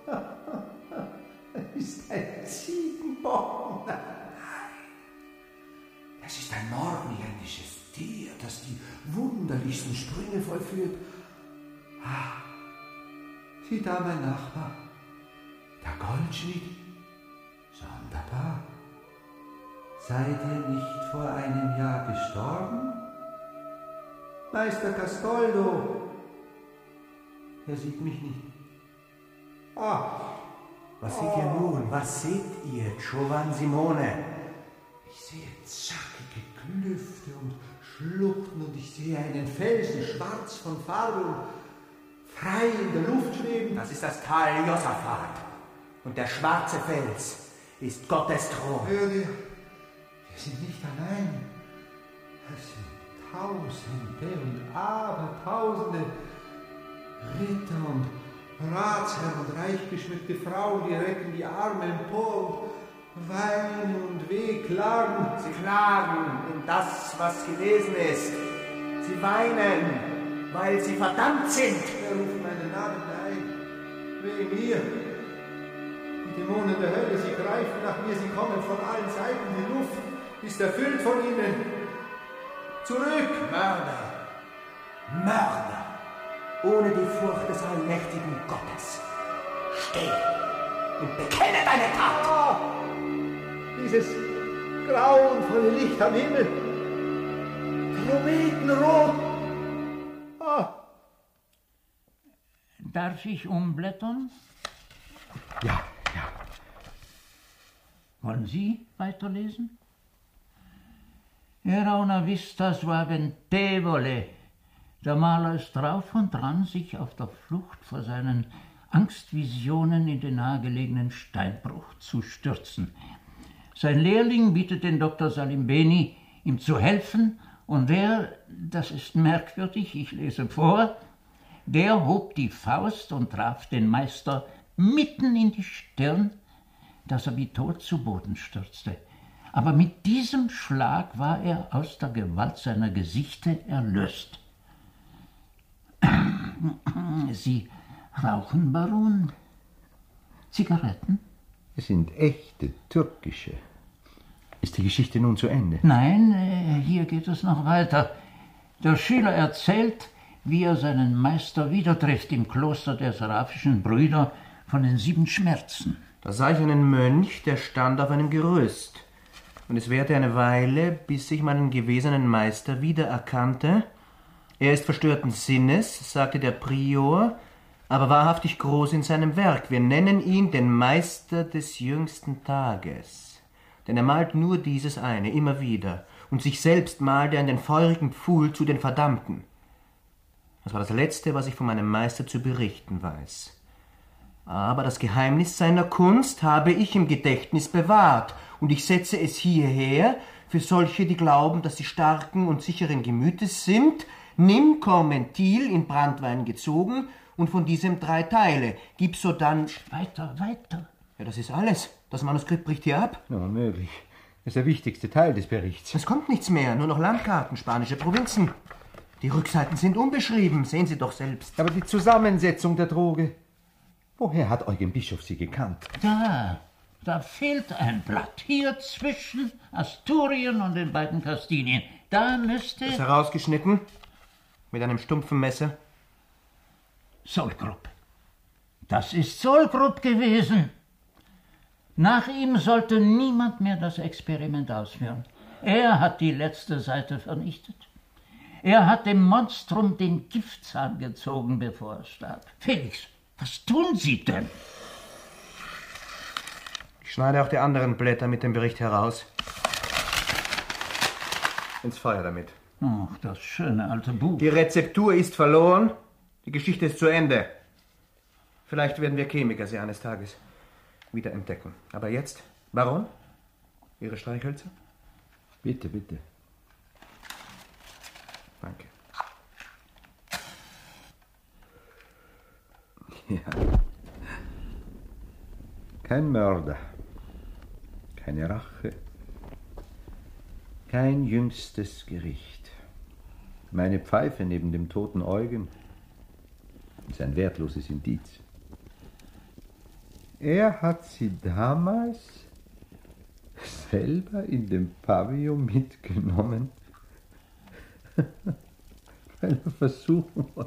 Das ist ein Ziegenbock. Nein, das ist ein morgenländisches Tier, das die wunderlichsten Sprünge vollführt. Ah, sieh da, mein Nachbar, der Goldschmied. Sonderbar. Seid ihr nicht vor einem Jahr gestorben? Meister Castoldo. Er sieht mich nicht. Ah,
was seht ihr nun? Was seht ihr, Giovan Simone?
Ich sehe zackige Klüfte und Schluchten und ich sehe einen Felsen schwarz von Farbe und frei in der Luft schweben.
Das ist das Tal Josaphat. Und der schwarze Fels ist Gottes Thron.
Hör dir, wir sind nicht allein. Es sind Tausende und Abertausende Ritter und Ratsherren und reich geschmückte Frauen, die recken die Arme empor und weinen und wehklagen.
Sie klagen in das, was gewesen ist. Sie weinen, weil sie verdammt sind.
Wer ruft meinen Namen ein? Weh mir. Die Dämonen der Hölle, sie greifen nach mir, sie kommen von allen Seiten. Die Luft ist erfüllt von ihnen. Zurück!
Mörder! Mörder! Ohne die Furcht des allmächtigen Gottes. Steh und bekenne deine Tat!
Ah, dieses grauenvolle Licht am Himmel. Kometenrot. Ah.
Darf ich umblättern?
Ja, ja.
Wollen Sie weiterlesen? Era una vista suaventevole. Der Maler ist drauf und dran, sich auf der Flucht vor seinen Angstvisionen in den nahegelegenen Steinbruch zu stürzen. Sein Lehrling bittet den Doktor Salimbeni, ihm zu helfen, und der, das ist merkwürdig, ich lese vor, der hob die Faust und traf den Meister mitten in die Stirn, dass er wie tot zu Boden stürzte. Aber mit diesem Schlag war er aus der Gewalt seiner Gesichte erlöst. Sie rauchen, Baron? Zigaretten?
Es sind echte türkische. Ist die Geschichte nun zu Ende?
Nein, hier geht es noch weiter. Der Schüler erzählt, wie er seinen Meister wieder trifft im Kloster der Seraphischen Brüder von den sieben Schmerzen.
Da sah ich einen Mönch, der stand auf einem Gerüst. Und es währte eine Weile, bis ich meinen gewesenen Meister wiedererkannte. Er ist verstörten Sinnes, sagte der Prior, aber wahrhaftig groß in seinem Werk. Wir nennen ihn den Meister des jüngsten Tages. Denn er malt nur dieses eine, immer wieder. Und sich selbst malt er in den feurigen Pfuhl zu den Verdammten. Das war das Letzte, was ich von meinem Meister zu berichten weiß. Aber das Geheimnis seiner Kunst habe ich im Gedächtnis bewahrt, und ich setze es hierher, für solche, die glauben, dass sie starken und sicheren Gemütes sind. Nimm Cormentil in Branntwein gezogen und von diesem drei Teile. Gib sodann...
Weiter, weiter.
Ja, das ist alles. Das Manuskript bricht hier ab.
Ja, möglich. Das ist der wichtigste Teil des Berichts.
Es kommt nichts mehr, nur noch Landkarten, spanische Provinzen. Die Rückseiten sind unbeschrieben, sehen Sie doch selbst.
Aber die Zusammensetzung der Droge... Woher hat Eugen Bischof sie gekannt?
Da, da fehlt ein Blatt. Hier zwischen Asturien und den beiden Kastilien. Da müsste...
Das herausgeschnitten? Mit einem stumpfen Messer?
Solgrup. Das ist Solgrup gewesen. Nach ihm sollte niemand mehr das Experiment ausführen. Er hat die letzte Seite vernichtet. Er hat dem Monstrum den Giftzahn gezogen, bevor er starb. Felix, was tun Sie denn?
Ich schneide auch die anderen Blätter mit dem Bericht heraus. Ins Feuer damit.
Ach, das schöne alte Buch.
Die Rezeptur ist verloren. Die Geschichte ist zu Ende. Vielleicht werden wir Chemiker sie eines Tages wieder entdecken. Aber jetzt, Baron, Ihre Streichhölzer?
Bitte, bitte.
Danke.
Ja. Kein Mörder, keine Rache, kein jüngstes Gericht. Meine Pfeife neben dem toten Eugen ist ein wertloses Indiz. Er hat sie damals selber in dem Pavillon mitgenommen, weil er versuchen wollte.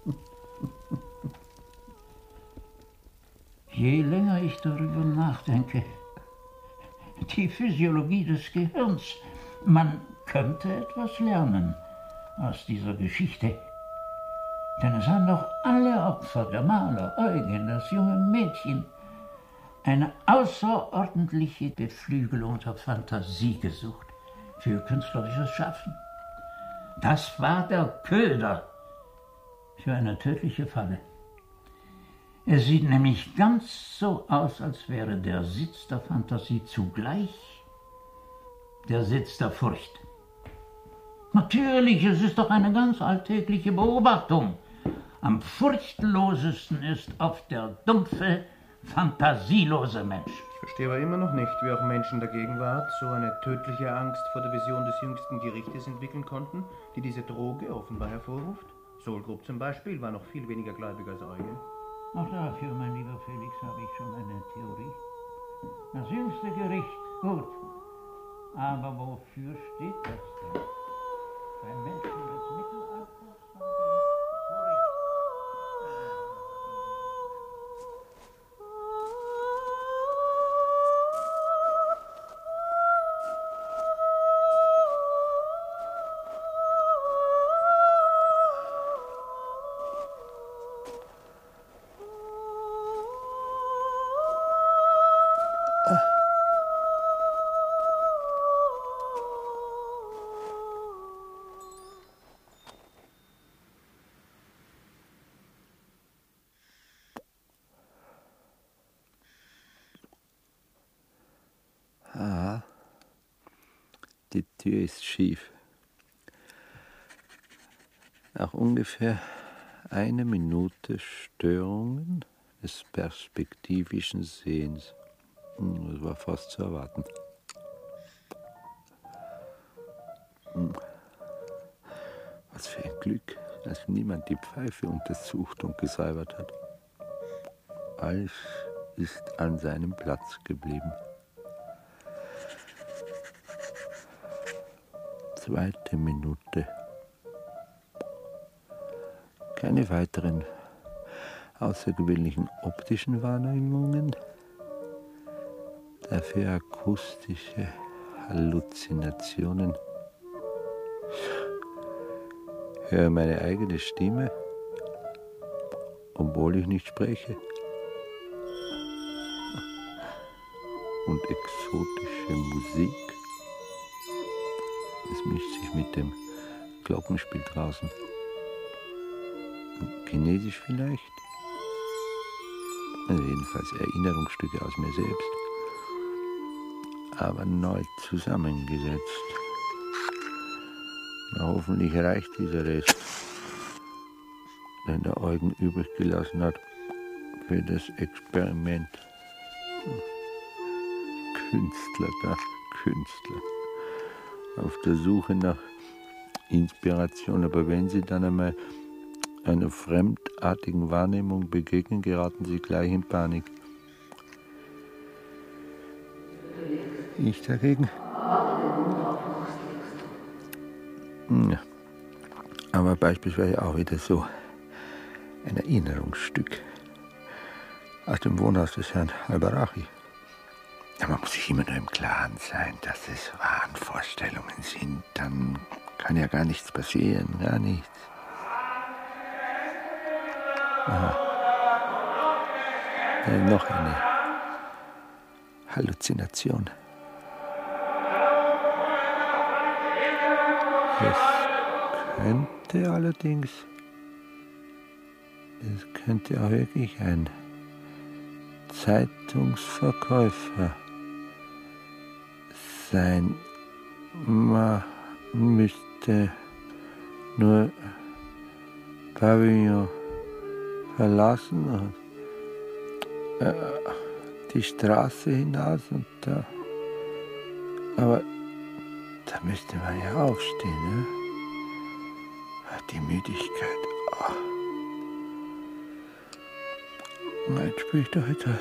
Je länger ich darüber nachdenke, die Physiologie des Gehirns, man könnte etwas lernen aus dieser Geschichte. Denn es haben doch alle Opfer, der Maler, Eugen, das junge Mädchen, eine außerordentliche Beflügelung der Fantasie gesucht für künstlerisches Schaffen. Das war der Köder für eine tödliche Falle. Es sieht nämlich ganz so aus, als wäre der Sitz der Fantasie zugleich der Sitz der Furcht. Natürlich, es ist doch eine ganz alltägliche Beobachtung. Am furchtlosesten ist oft der dumpfe, fantasielose Mensch.
Ich verstehe aber immer noch nicht, wie auch Menschen der Gegenwart so eine tödliche Angst vor der Vision des jüngsten Gerichtes entwickeln konnten, die diese Droge offenbar hervorruft. Solgrup zum Beispiel war noch viel weniger gläubig als Eugen.
Auch dafür, mein lieber Felix, habe ich schon eine Theorie. Das jüngste Gericht, gut. Aber wofür steht das denn? Bei Menschen des Mittelalters war die Furcht.
Ah, die Tür ist schief. Nach ungefähr einer Minute Störungen des perspektivischen Sehens. Das war fast zu erwarten. Was für ein Glück, dass niemand die Pfeife untersucht und gesäubert hat. Alles ist an seinem Platz geblieben. Zweite Minute. Keine weiteren außergewöhnlichen optischen Wahrnehmungen, dafür akustische Halluzinationen. Höre meine eigene Stimme, obwohl ich nicht spreche. Und exotische Musik. Es mischt sich mit dem Glockenspiel draußen. Chinesisch vielleicht? Also jedenfalls Erinnerungsstücke aus mir selbst. aber neu zusammengesetzt. Na, hoffentlich reicht dieser Rest, den der Eugen übrig gelassen hat für das Experiment. Künstler, da, Künstler. Auf der Suche nach Inspiration, aber wenn Sie dann einmal einer fremdartigen Wahrnehmung begegnen, geraten Sie gleich in Panik. Ich dagegen? Ja. Aber beispielsweise auch wieder so ein Erinnerungsstück aus dem Wohnhaus des Herrn Albarachi. Ja, man muss sich immer nur im Klaren sein, dass es Wahnvorstellungen sind. Dann kann ja gar nichts passieren, gar nichts. Aha. Ja, noch eine Halluzination. Es könnte allerdings, es könnte auch wirklich ein Zeitungsverkäufer sein. Man müsste nur Pavillon verlassen und äh, die Straße hinaus und da. Aber da müsste man ja aufstehen, ne? Die Müdigkeit. Oh. Jetzt spricht doch etwas.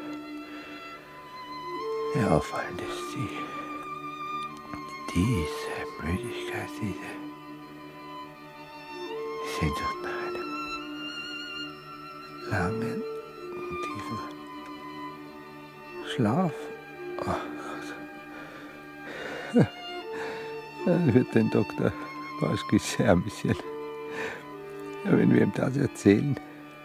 Ja, auffallend ist die, diese Müdigkeit, diese Sehnsucht nach einem langen, tiefen Schlaf. Oh Gott. Dann wird den Doktor Baschki sehr ein bisschen, wenn wir ihm das erzählen.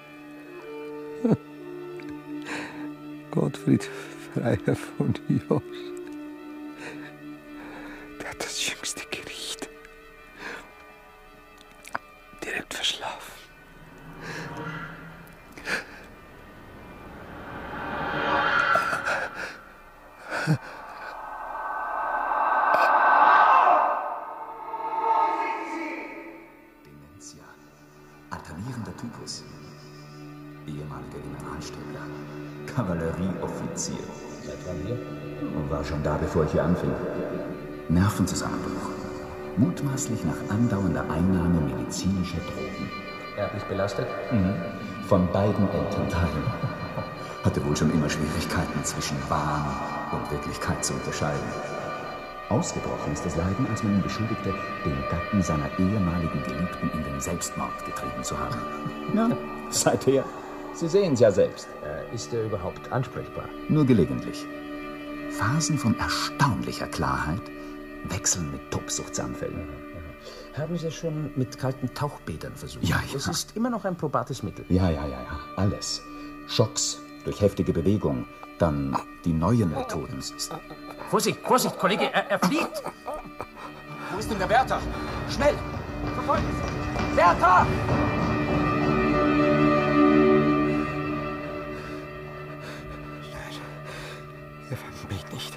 Gottfried Freier von Josch, der hat das jüngste Gericht direkt verschlafen.
Dementia. Alternierender Typus. Ehemaliger Generalstäbler. Kavallerieoffizier. Seit wann hier? Und war schon da, bevor ich hier anfing. Nervenzusammenbruch. Mutmaßlich nach andauernder Einnahme medizinischer Drogen.
Erblich belastet?
Mhm. Von beiden Elternteilen. Hatte wohl schon immer Schwierigkeiten zwischen Wahn und Wirklichkeit zu unterscheiden. Ausgebrochen ist das Leiden, als man ihn beschuldigte, den Gatten seiner ehemaligen Geliebten in den Selbstmord getrieben zu haben. Ja, seither. Sie sehen es ja selbst.
Äh, ist er überhaupt ansprechbar?
Nur gelegentlich. Phasen von erstaunlicher Klarheit wechseln mit Tobsuchtsanfällen.
Haben Sie es schon mit kalten Tauchbädern versucht?
Ja, ja.
Es ist immer noch ein probates Mittel.
Ja, ja, ja, ja. Alles. Schocks durch heftige Bewegung. Dann die neuen Methoden.
Vorsicht, Vorsicht, Kollege, er, er fliegt!
Wo ist denn der Wärter? Schnell! Verfolgen Sie! Wärter!
Ihr fangt mich nicht.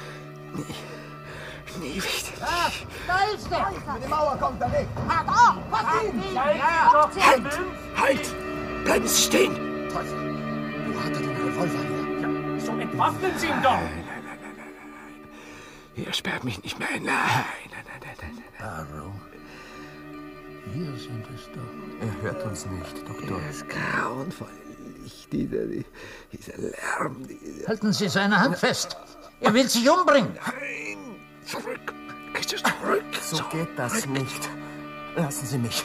Nie. Nie wieder.
Ah, da ist er! Mit der Mauer kommt er nicht! Ah, da! Pass ihn!
Ja. Halt! Halt! Bleiben Sie stehen!
Teufel! Wo hat er den Revolver her?
Ja, so entwaffnen Sie ihn doch!
Nein, nein, nein, nein, nein, nein. Ihr sperrt mich nicht mehr ein. Nein, nein, nein, nein, nein.
Barrow. Wir sind es doch.
Er hört uns nicht, Doktor. Er ist grauenvoll. Dieser, dieser Lärm. Dieser...
Halten Sie seine Hand fest. Er will sich umbringen.
Nein, zurück. Ist es zurück?
So zurück. Geht das nicht. Lassen Sie mich.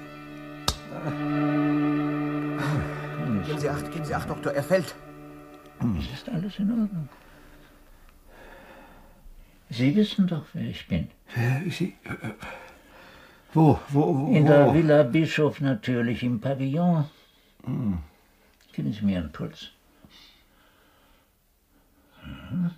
Geben Sie Acht, geben Sie Acht, Doktor. Er fällt.
Es ist alles in Ordnung. Sie wissen doch, wer ich bin.
Wer? Sie... Äh, wo, wo, wo?
In der Villa Bischof natürlich, im Pavillon. Hm. Geben Sie mir einen Puls. Mhm.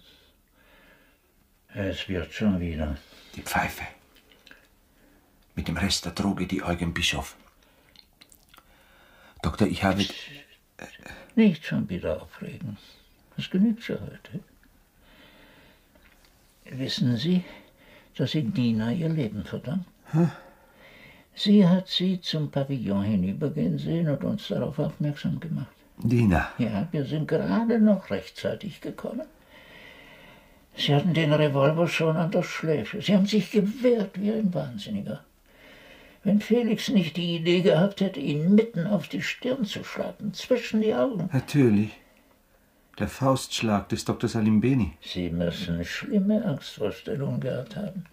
Es wird schon wieder.
Die Pfeife. Mit dem Rest der Droge, die Eugen Bischof. Doktor, ich habe...
Nicht schon wieder aufregen. Das genügt für heute. Wissen Sie, dass Sie Dina ihr Leben verdankt?
Hm?
Sie hat Sie zum Pavillon hinübergehen sehen und uns darauf aufmerksam gemacht.
Dina?
Ja, wir sind gerade noch rechtzeitig gekommen. Sie hatten den Revolver schon an der Schläfe. Sie haben sich gewehrt wie ein Wahnsinniger. Wenn Felix nicht die Idee gehabt hätte, ihn mitten auf die Stirn zu schlagen, zwischen die Augen.
Natürlich. Der Faustschlag des Doktor Salimbeni.
Sie müssen schlimme Angstvorstellungen gehabt haben.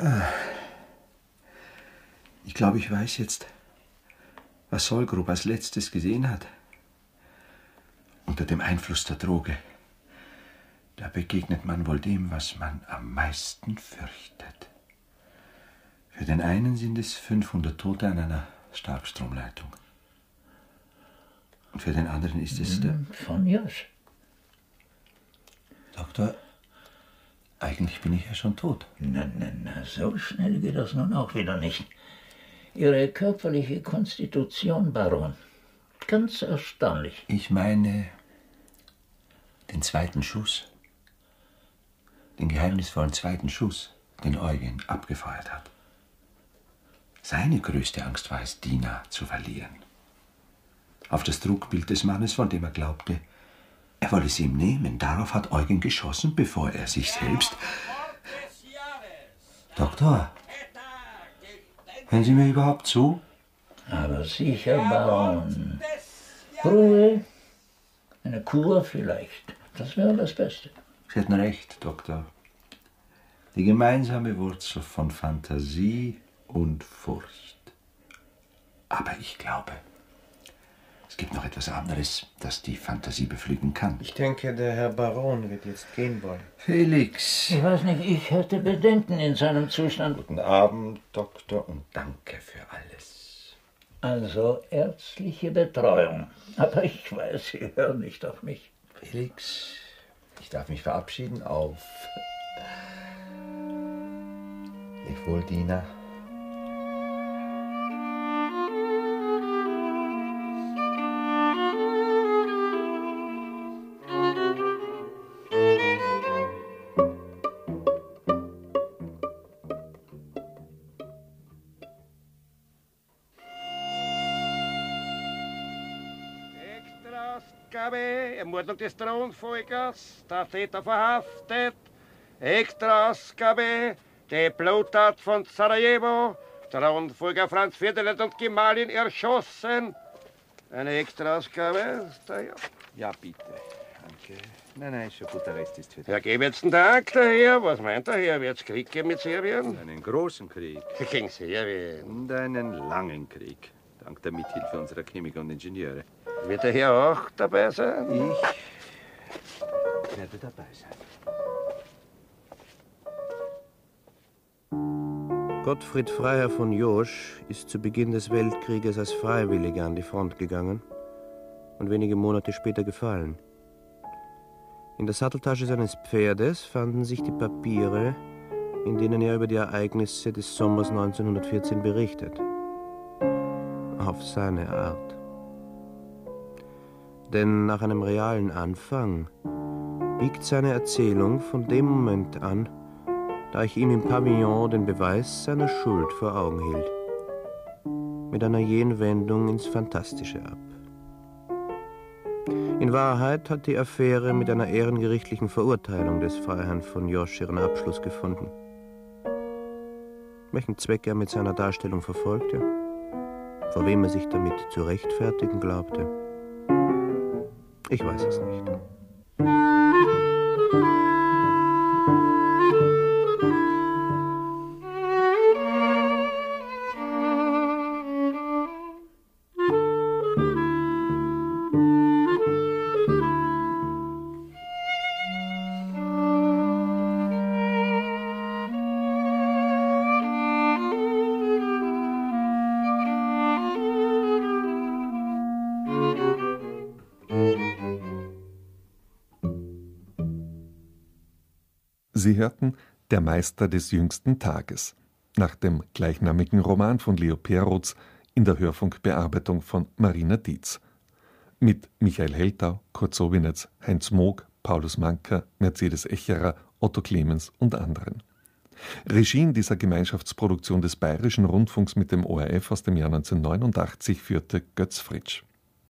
Ich glaube, ich weiß jetzt, was Solgrub als letztes gesehen hat. Unter dem Einfluss der Droge. Da begegnet man wohl dem, was man am meisten fürchtet. Für den einen sind es fünfhundert Tote an einer Starkstromleitung. Und für den anderen ist es der...
Von Josch.
Doktor, eigentlich bin ich ja schon tot.
Na, na, na, so schnell geht das nun auch wieder nicht. Ihre körperliche Konstitution, Baron, ganz erstaunlich.
Ich meine den zweiten Schuss. Den geheimnisvollen zweiten Schuss, den Eugen abgefeuert hat. Seine größte Angst war es, Dina zu verlieren. Auf das Trugbild des Mannes, von dem er glaubte, er wolle sie ihm nehmen. Darauf hat Eugen geschossen, bevor er sich selbst... Doktor, hören Sie mir überhaupt zu?
Aber sicher, Baron. Ruhe, eine Kur vielleicht. Das wäre das Beste.
Sie hatten recht, Doktor. Die gemeinsame Wurzel von Fantasie und Furcht. Aber ich glaube, es gibt noch etwas anderes, das die Fantasie beflügeln kann.
Ich denke, der Herr Baron wird jetzt gehen wollen.
Felix.
Ich weiß nicht, ich hätte Bedenken in seinem Zustand.
Guten Abend, Doktor, und danke für alles.
Also ärztliche Betreuung. Aber ich weiß, Sie hören nicht auf mich.
Felix, ich darf mich verabschieden auf... Leb wohl, Dina.
Ermordung des Thronfolgers, der Täter verhaftet. Extraausgabe, die Bluttat von Sarajevo, Thronfolger Franz Ferdinand und Gemahlin erschossen. Eine Extraausgabe, ja.
Ja, bitte. Danke. Nein, nein, ist schon gut, der Rest ist für dich.
Ja, gib jetzt einen Dank daher. Was meint der Herr? Wird es Krieg geben mit Serbien?
Einen großen Krieg.
Gegen Serbien.
Und einen langen Krieg. Dank der Mithilfe unserer Chemiker und Ingenieure.
Wird der Herr auch dabei sein?
Ich werde dabei sein. Gottfried Freiherr von Josch ist zu Beginn des Weltkrieges als Freiwilliger an die Front gegangen und wenige Monate später gefallen. In der Satteltasche seines Pferdes fanden sich die Papiere, in denen er über die Ereignisse des Sommers neunzehnhundertvierzehn berichtet. Auf seine Art. Denn nach einem realen Anfang biegt seine Erzählung von dem Moment an, da ich ihm im Pavillon den Beweis seiner Schuld vor Augen hielt, mit einer jähen Wendung ins Fantastische ab. In Wahrheit hat die Affäre mit einer ehrengerichtlichen Verurteilung des Freiherrn von Josch ihren Abschluss gefunden. Welchen Zweck er mit seiner Darstellung verfolgte, vor wem er sich damit zu rechtfertigen glaubte, ich weiß es nicht.
Sie hörten Der Meister des jüngsten Tages, nach dem gleichnamigen Roman von Leo Perutz in der Hörfunkbearbeitung von Marina Dietz. Mit Michael Heltau, Kurt Sobinetz, Heinz Moog, Paulus Manker, Mercedes Echerer Otto Clemens und anderen. Regie in dieser Gemeinschaftsproduktion des Bayerischen Rundfunks mit dem O R F aus dem Jahr neunzehnhundertneunundachtzig führte Götz Fritsch.